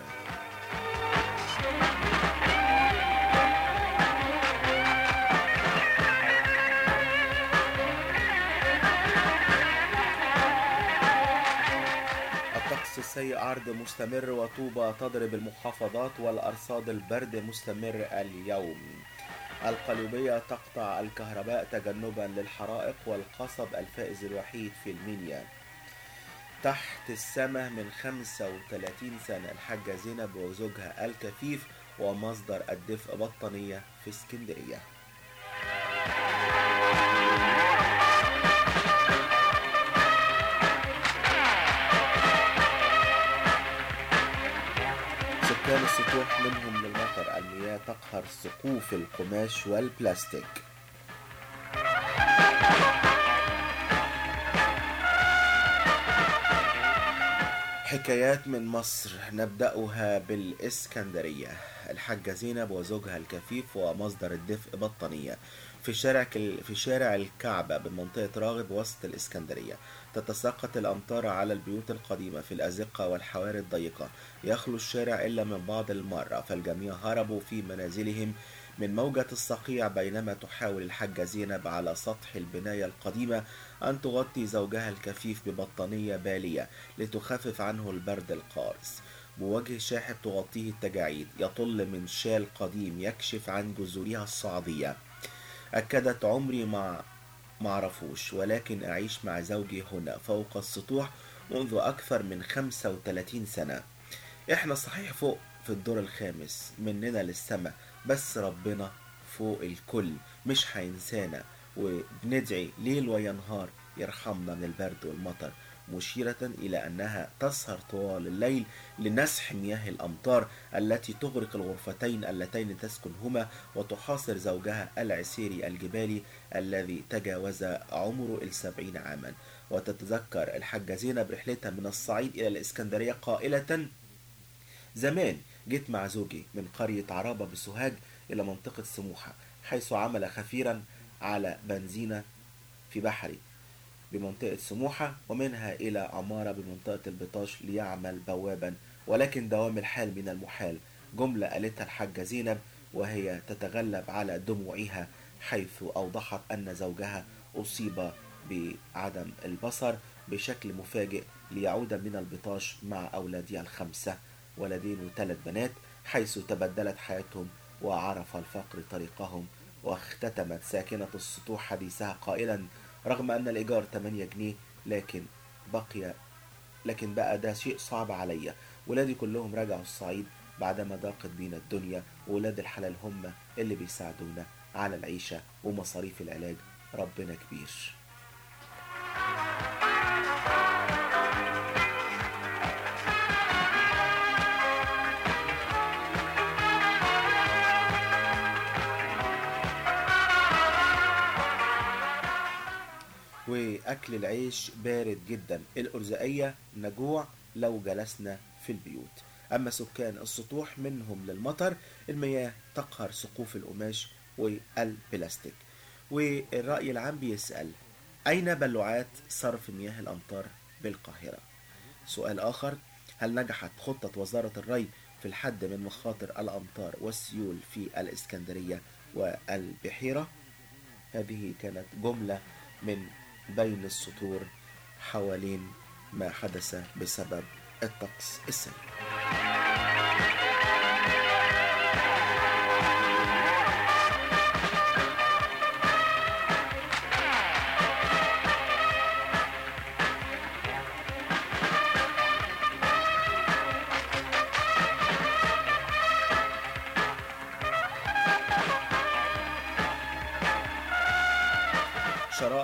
الطقس السيء عرض مستمر وطوبة تضرب المحافظات والأرصاد البرد مستمر اليوم. القليوبية تقطع الكهرباء تجنبا للحرائق والقصب الفائز الوحيد في المنيا. تحت السماء من خمسة وثلاثين سنة الحاجة زينب وزوجها الكفيف ومصدر الدفء بطانية في اسكندرية. سكان السطوح منهم للمطر، المياه تقهر سقوف القماش والبلاستيك. حكايات من مصر نبدأها بالإسكندرية. الحاجة زينب وزوجها الكفيف ومصدر الدفء بطانية في شارع في شارع الكعبة بمنطقة راغب وسط الإسكندرية. تتساقط الأمطار على البيوت القديمة في الأزقة والحواري الضيقة. يخلو الشارع إلا من بعض المرة، فالجميع هربوا في منازلهم من موجة الصقيع، بينما تحاول الحاجة زينب على سطح البناية القديمة أن تغطي زوجها الكفيف ببطانية بالية لتخفف عنه البرد القارس. بوجه شاحب تغطيه التجاعيد، يطل من شال قديم يكشف عن جذورها الصعدية. أكدت عمري ما معرفوش، ولكن أعيش مع زوجي هنا فوق السطوح منذ أكثر من خمسة وثلاثين سنة. إحنا صحيح فوق في الدور الخامس مننا للسماء، بس ربنا فوق الكل مش هينسانا، وبندعي ليل وينهار يرحمنا من البرد والمطر، مشيرة إلى أنها تسهر طوال الليل لنسح مياه الأمطار التي تغرق الغرفتين اللتين تسكنهما، وتحاصر زوجها العسيري الجبالي الذي تجاوز عمره السبعين عاما. وتتذكر الحاجة زينب رحلتها من الصعيد إلى الإسكندرية قائلة: زمان جيت مع زوجي من قرية عرابة بسوهاج إلى منطقة سموحة، حيث عمل خفيرا على بنزينة في بحري بمنطقة سموحة، ومنها إلى عمارة بمنطقة البطاش ليعمل بوابا، ولكن دوام الحال من المحال. جملة قالتها الحاجة زينب وهي تتغلب على دموعها، حيث أوضحت أن زوجها أصيب بعدم البصر بشكل مفاجئ ليعود من البطاش مع أولادها الخمسة، ولدين وثلاث بنات، حيث تبدلت حياتهم وعرف الفقر طريقهم. واختتمت ساكنة السطوح حديثها قائلا: رغم أن الإيجار ثمانية جنيه لكن بقي لكن بقى ده شيء صعب عليا. ولادي كلهم رجعوا الصعيد بعدما ضاقت بينا الدنيا، وولاد الحلال هم اللي بيساعدونا على العيشة ومصاريف العلاج. ربنا كبير. وأكل العيش بارد جدا، الأرزاقية نجوع لو جلسنا في البيوت. أما سكان السطوح منهم للمطر، المياه تقهر سقوف القماش والبلاستيك. والرأي العام بيسأل: أين بلوعات صرف مياه الأمطار بالقاهرة؟ سؤال آخر: هل نجحت خطة وزارة الري في الحد من مخاطر الأمطار والسيول في الإسكندرية والبحيرة؟ هذه كانت جملة من بين السطور حوالين ما حدث بسبب الطقس السيء.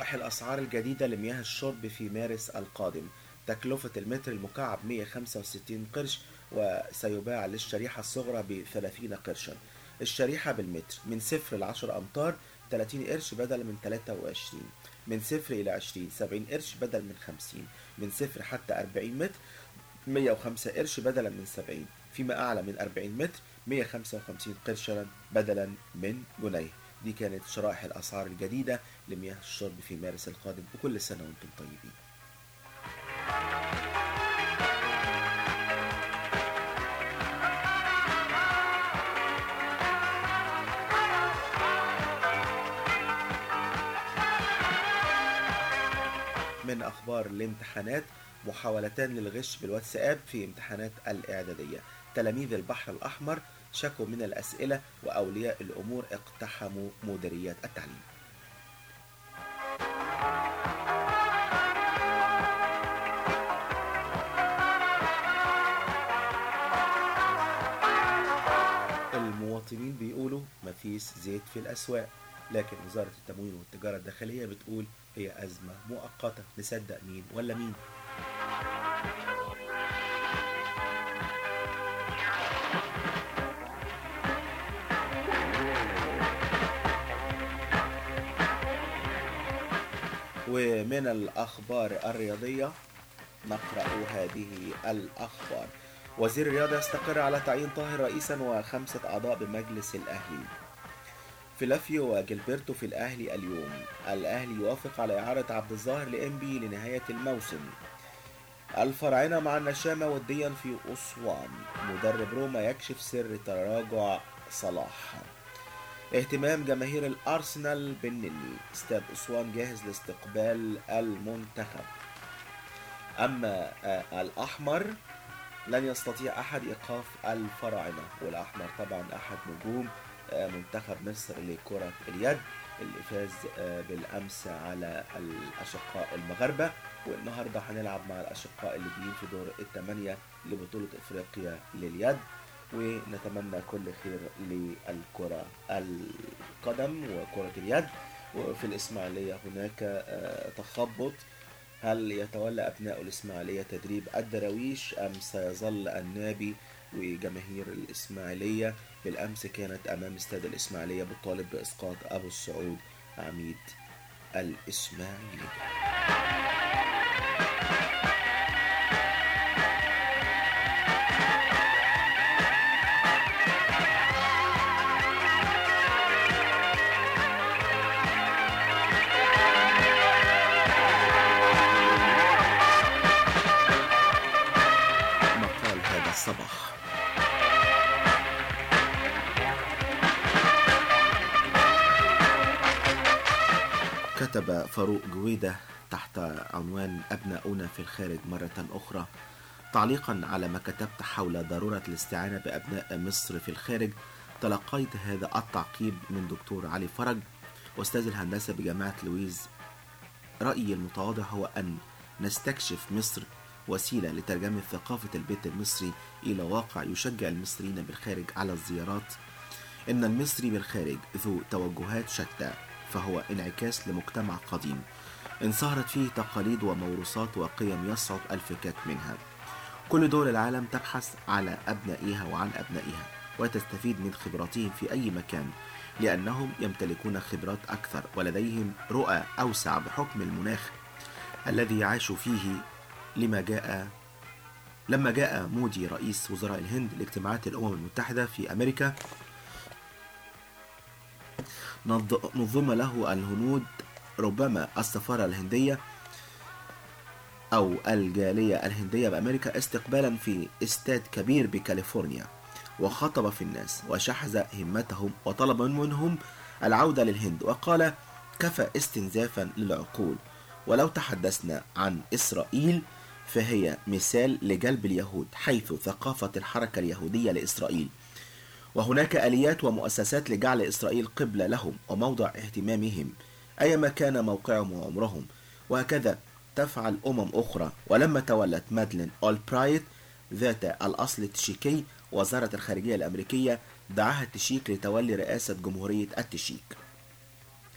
شرائح الأسعار الجديدة لمياه الشرب في مارس القادم. تكلفة المتر المكعب مئة وخمسة وستين قرش، وسيباع للشريحة الصغرى ب ثلاثين قرشا. الشريحة بالمتر من صفر ل عشرة أمتار ثلاثين قرش بدل من ثلاثة وعشرين، من صفر إلى عشرين سبعين قرش بدل من خمسين، من صفر حتى أربعين متر مئة وخمسة قرش بدلا من سبعين، فيما أعلى من أربعين متر مئة وخمسة وخمسين قرشا بدلا من جنيه. دي كانت شرائح الأسعار الجديدة لمياه الشرب في مارس القادم، وكل سنة وانتم طيبين. من أخبار الامتحانات: محاولتان للغش بالواتساب في امتحانات الإعدادية. تلاميذ البحر الأحمر شكوا من الأسئلة، وأولياء الأمور اقتحموا مديريات التعليم. المواطنين بيقولوا مفيش زيت في الأسواق، لكن وزارة التموين والتجارة الداخلية بتقول هي أزمة مؤقتة. نصدق مين ولا مين؟ ومن الأخبار الرياضية نقرأ هذه الأخبار. وزير الرياضة يستقر على تعيين طاهر رئيسا وخمسة أعضاء بمجلس الأهلي. فيلافيو وجilberto في الأهلي اليوم. الأهلي يوافق على إعارة عبد الظاهر لإنبي لنهاية الموسم. الفراعنة مع النشامة وديا في أسوان. مدرب روما يكشف سر تراجع صلاح. اهتمام جماهير الأرسنال بالنني. استاد أسوان جاهز لاستقبال المنتخب. أما الأحمر لن يستطيع أحد إيقاف الفراعنة، والأحمر طبعا أحد نجوم منتخب مصر لكرة اليد اللي فاز بالأمس على الأشقاء المغاربة، والنهاردة هنلعب مع الأشقاء الليبيين في دور الثمانية لبطولة إفريقيا لليد، ونتمنى كل خير للكرة القدم وكرة اليد. وفي الإسماعيلية هناك تخبط، هل يتولى أبناء الإسماعيلية تدريب الدراويش أم سيظل النابي؟ وجماهير الإسماعيلية بالأمس كانت أمام استاد الإسماعيلية بالطالب بإسقاط أبو السعود عميد الإسماعيلية. مقال هذا الصباح. كتب فاروق جويدة تحت عنوان أبناؤنا في الخارج مرة أخرى، تعليقا على ما كتبت حول ضرورة الاستعانة بأبناء مصر في الخارج. تلقيت هذا التعقيب من دكتور علي فرج أستاذ الهندسة بجامعة لويز. رأيي المتواضع هو أن نستكشف مصر وسيلة لترجمة ثقافة البيت المصري إلى واقع يشجع المصريين بالخارج على الزيارات. إن المصري بالخارج ذو توجهات شتى، فهو انعكاس لمجتمع قديم انصهرت فيه تقاليد وموروثات وقيم يصعب الفكاك منها. كل دول العالم تبحث على أبنائها وعن أبنائها وتستفيد من خبراتهم في أي مكان، لأنهم يمتلكون خبرات أكثر ولديهم رؤى أوسع بحكم المناخ الذي يعيش فيه. لما جاء لما جاء مودي رئيس وزراء الهند لاجتماعات الأمم المتحدة في أمريكا، نظم له الهنود ربما السفارة الهندية أو الجالية الهندية بأمريكا استقبالا في استاد كبير بكاليفورنيا، وخطب في الناس وشحذ همتهم وطلب منهم العودة للهند، وقال: كفى استنزافا للعقول. ولو تحدثنا عن إسرائيل فهي مثال لجلب اليهود، حيث ثقافة الحركة اليهودية لإسرائيل، وهناك آليات ومؤسسات لجعل إسرائيل قبلة لهم وموضع اهتمامهم أيما كان موقعهم وعمرهم، وهكذا تفعل أمم أخرى. ولما تولت مادلين أولبرايت ذات الأصل التشيكي وزارة الخارجية الأمريكية، دعاها التشيك لتولي رئاسة جمهورية التشيك.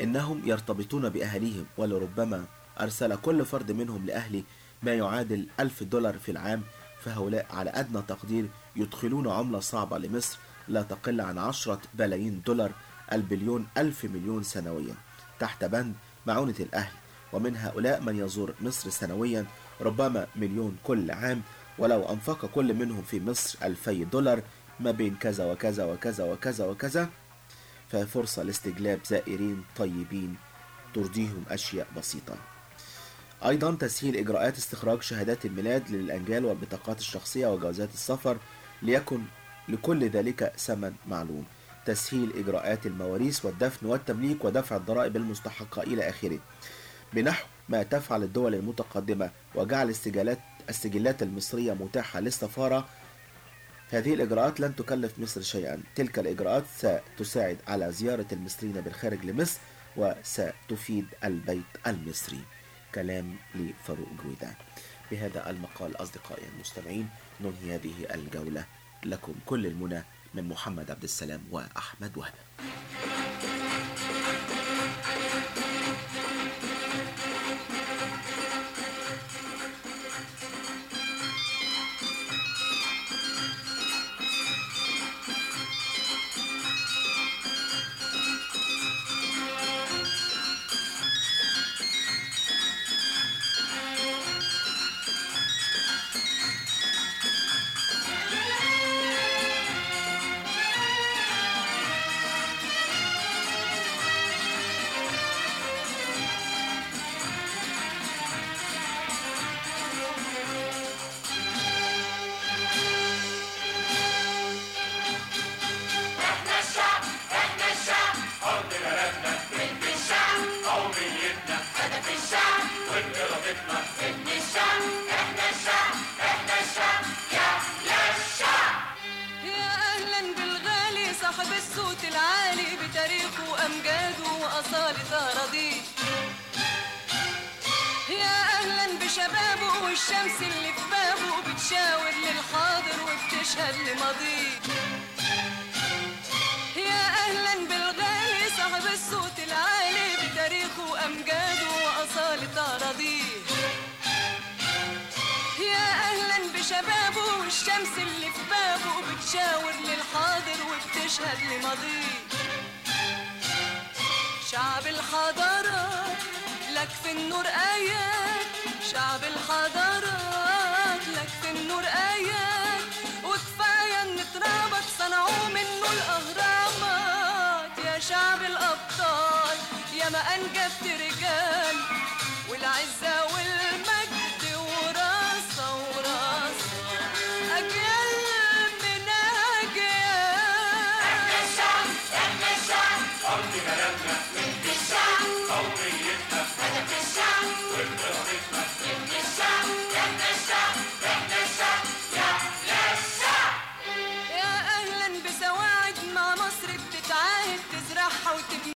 إنهم يرتبطون بأهليهم، ولربما أرسل كل فرد منهم لأهله ما يعادل ألف دولار في العام، فهؤلاء على أدنى تقدير يدخلون عملة صعبة لمصر لا تقل عن عشرة بلايين دولار، البليون ألف مليون سنويا، تحت بند معونة الأهل. ومن هؤلاء من يزور مصر سنويا ربما مليون كل عام، ولو أنفق كل منهم في مصر ألفي دولار ما بين كذا وكذا وكذا وكذا وكذا، ففرصة لاستجلاب زائرين طيبين ترضيهم أشياء بسيطة. أيضا تسهيل إجراءات استخراج شهادات الميلاد للأنجال والبطاقات الشخصية وجوازات السفر، ليكن لكل ذلك ثمن معلوم. تسهيل إجراءات المواريث والدفن والتمليك ودفع الضرائب المستحقة إلى آخره، بنحو ما تفعل الدول المتقدمة، وجعل السجلات السجلات المصرية متاحة للسفارة. هذه الإجراءات لن تكلف مصر شيئا. تلك الإجراءات ستساعد على زيارة المصريين بالخارج لمصر، وستفيد البيت المصري. كلام لفاروق جويدة. بهذا المقال أصدقائي المستمعين ننهي هذه الجولة. لكم كل المنى من محمد عبد السلام وأحمد وهب. الشمس اللي في بابه بتشاور للحاضر وبتشهد لماضيه. يا أهلا بالغالي صاحب الصوت العالي بتاريخه وأمجاده وأصالة أراضيه. يا أهلا بشبابه والشمس اللي في بابه بتشاور للحاضر وبتشهد لماضيه. شعب الحضارات لك في النور آيات، شعب الحضارات لك في النور آيات، وكفاية ان ترابك صنعوا منه الأهرامات. يا شعب الأبطال يا ما أنجبت رجال، والعزة والمجد وراسة وراسة أجيال من أجيال. احنا الشعب احنا الشعب قومي بلدنا، انت الشعب قوميتنا، هدف الشعب وانتصارنا، انت الشعب احنا الشعب احنا الشعب يا يا الشعب. يا أهلا بسواعد مع مصر بتتعاهد تزرعها وتبني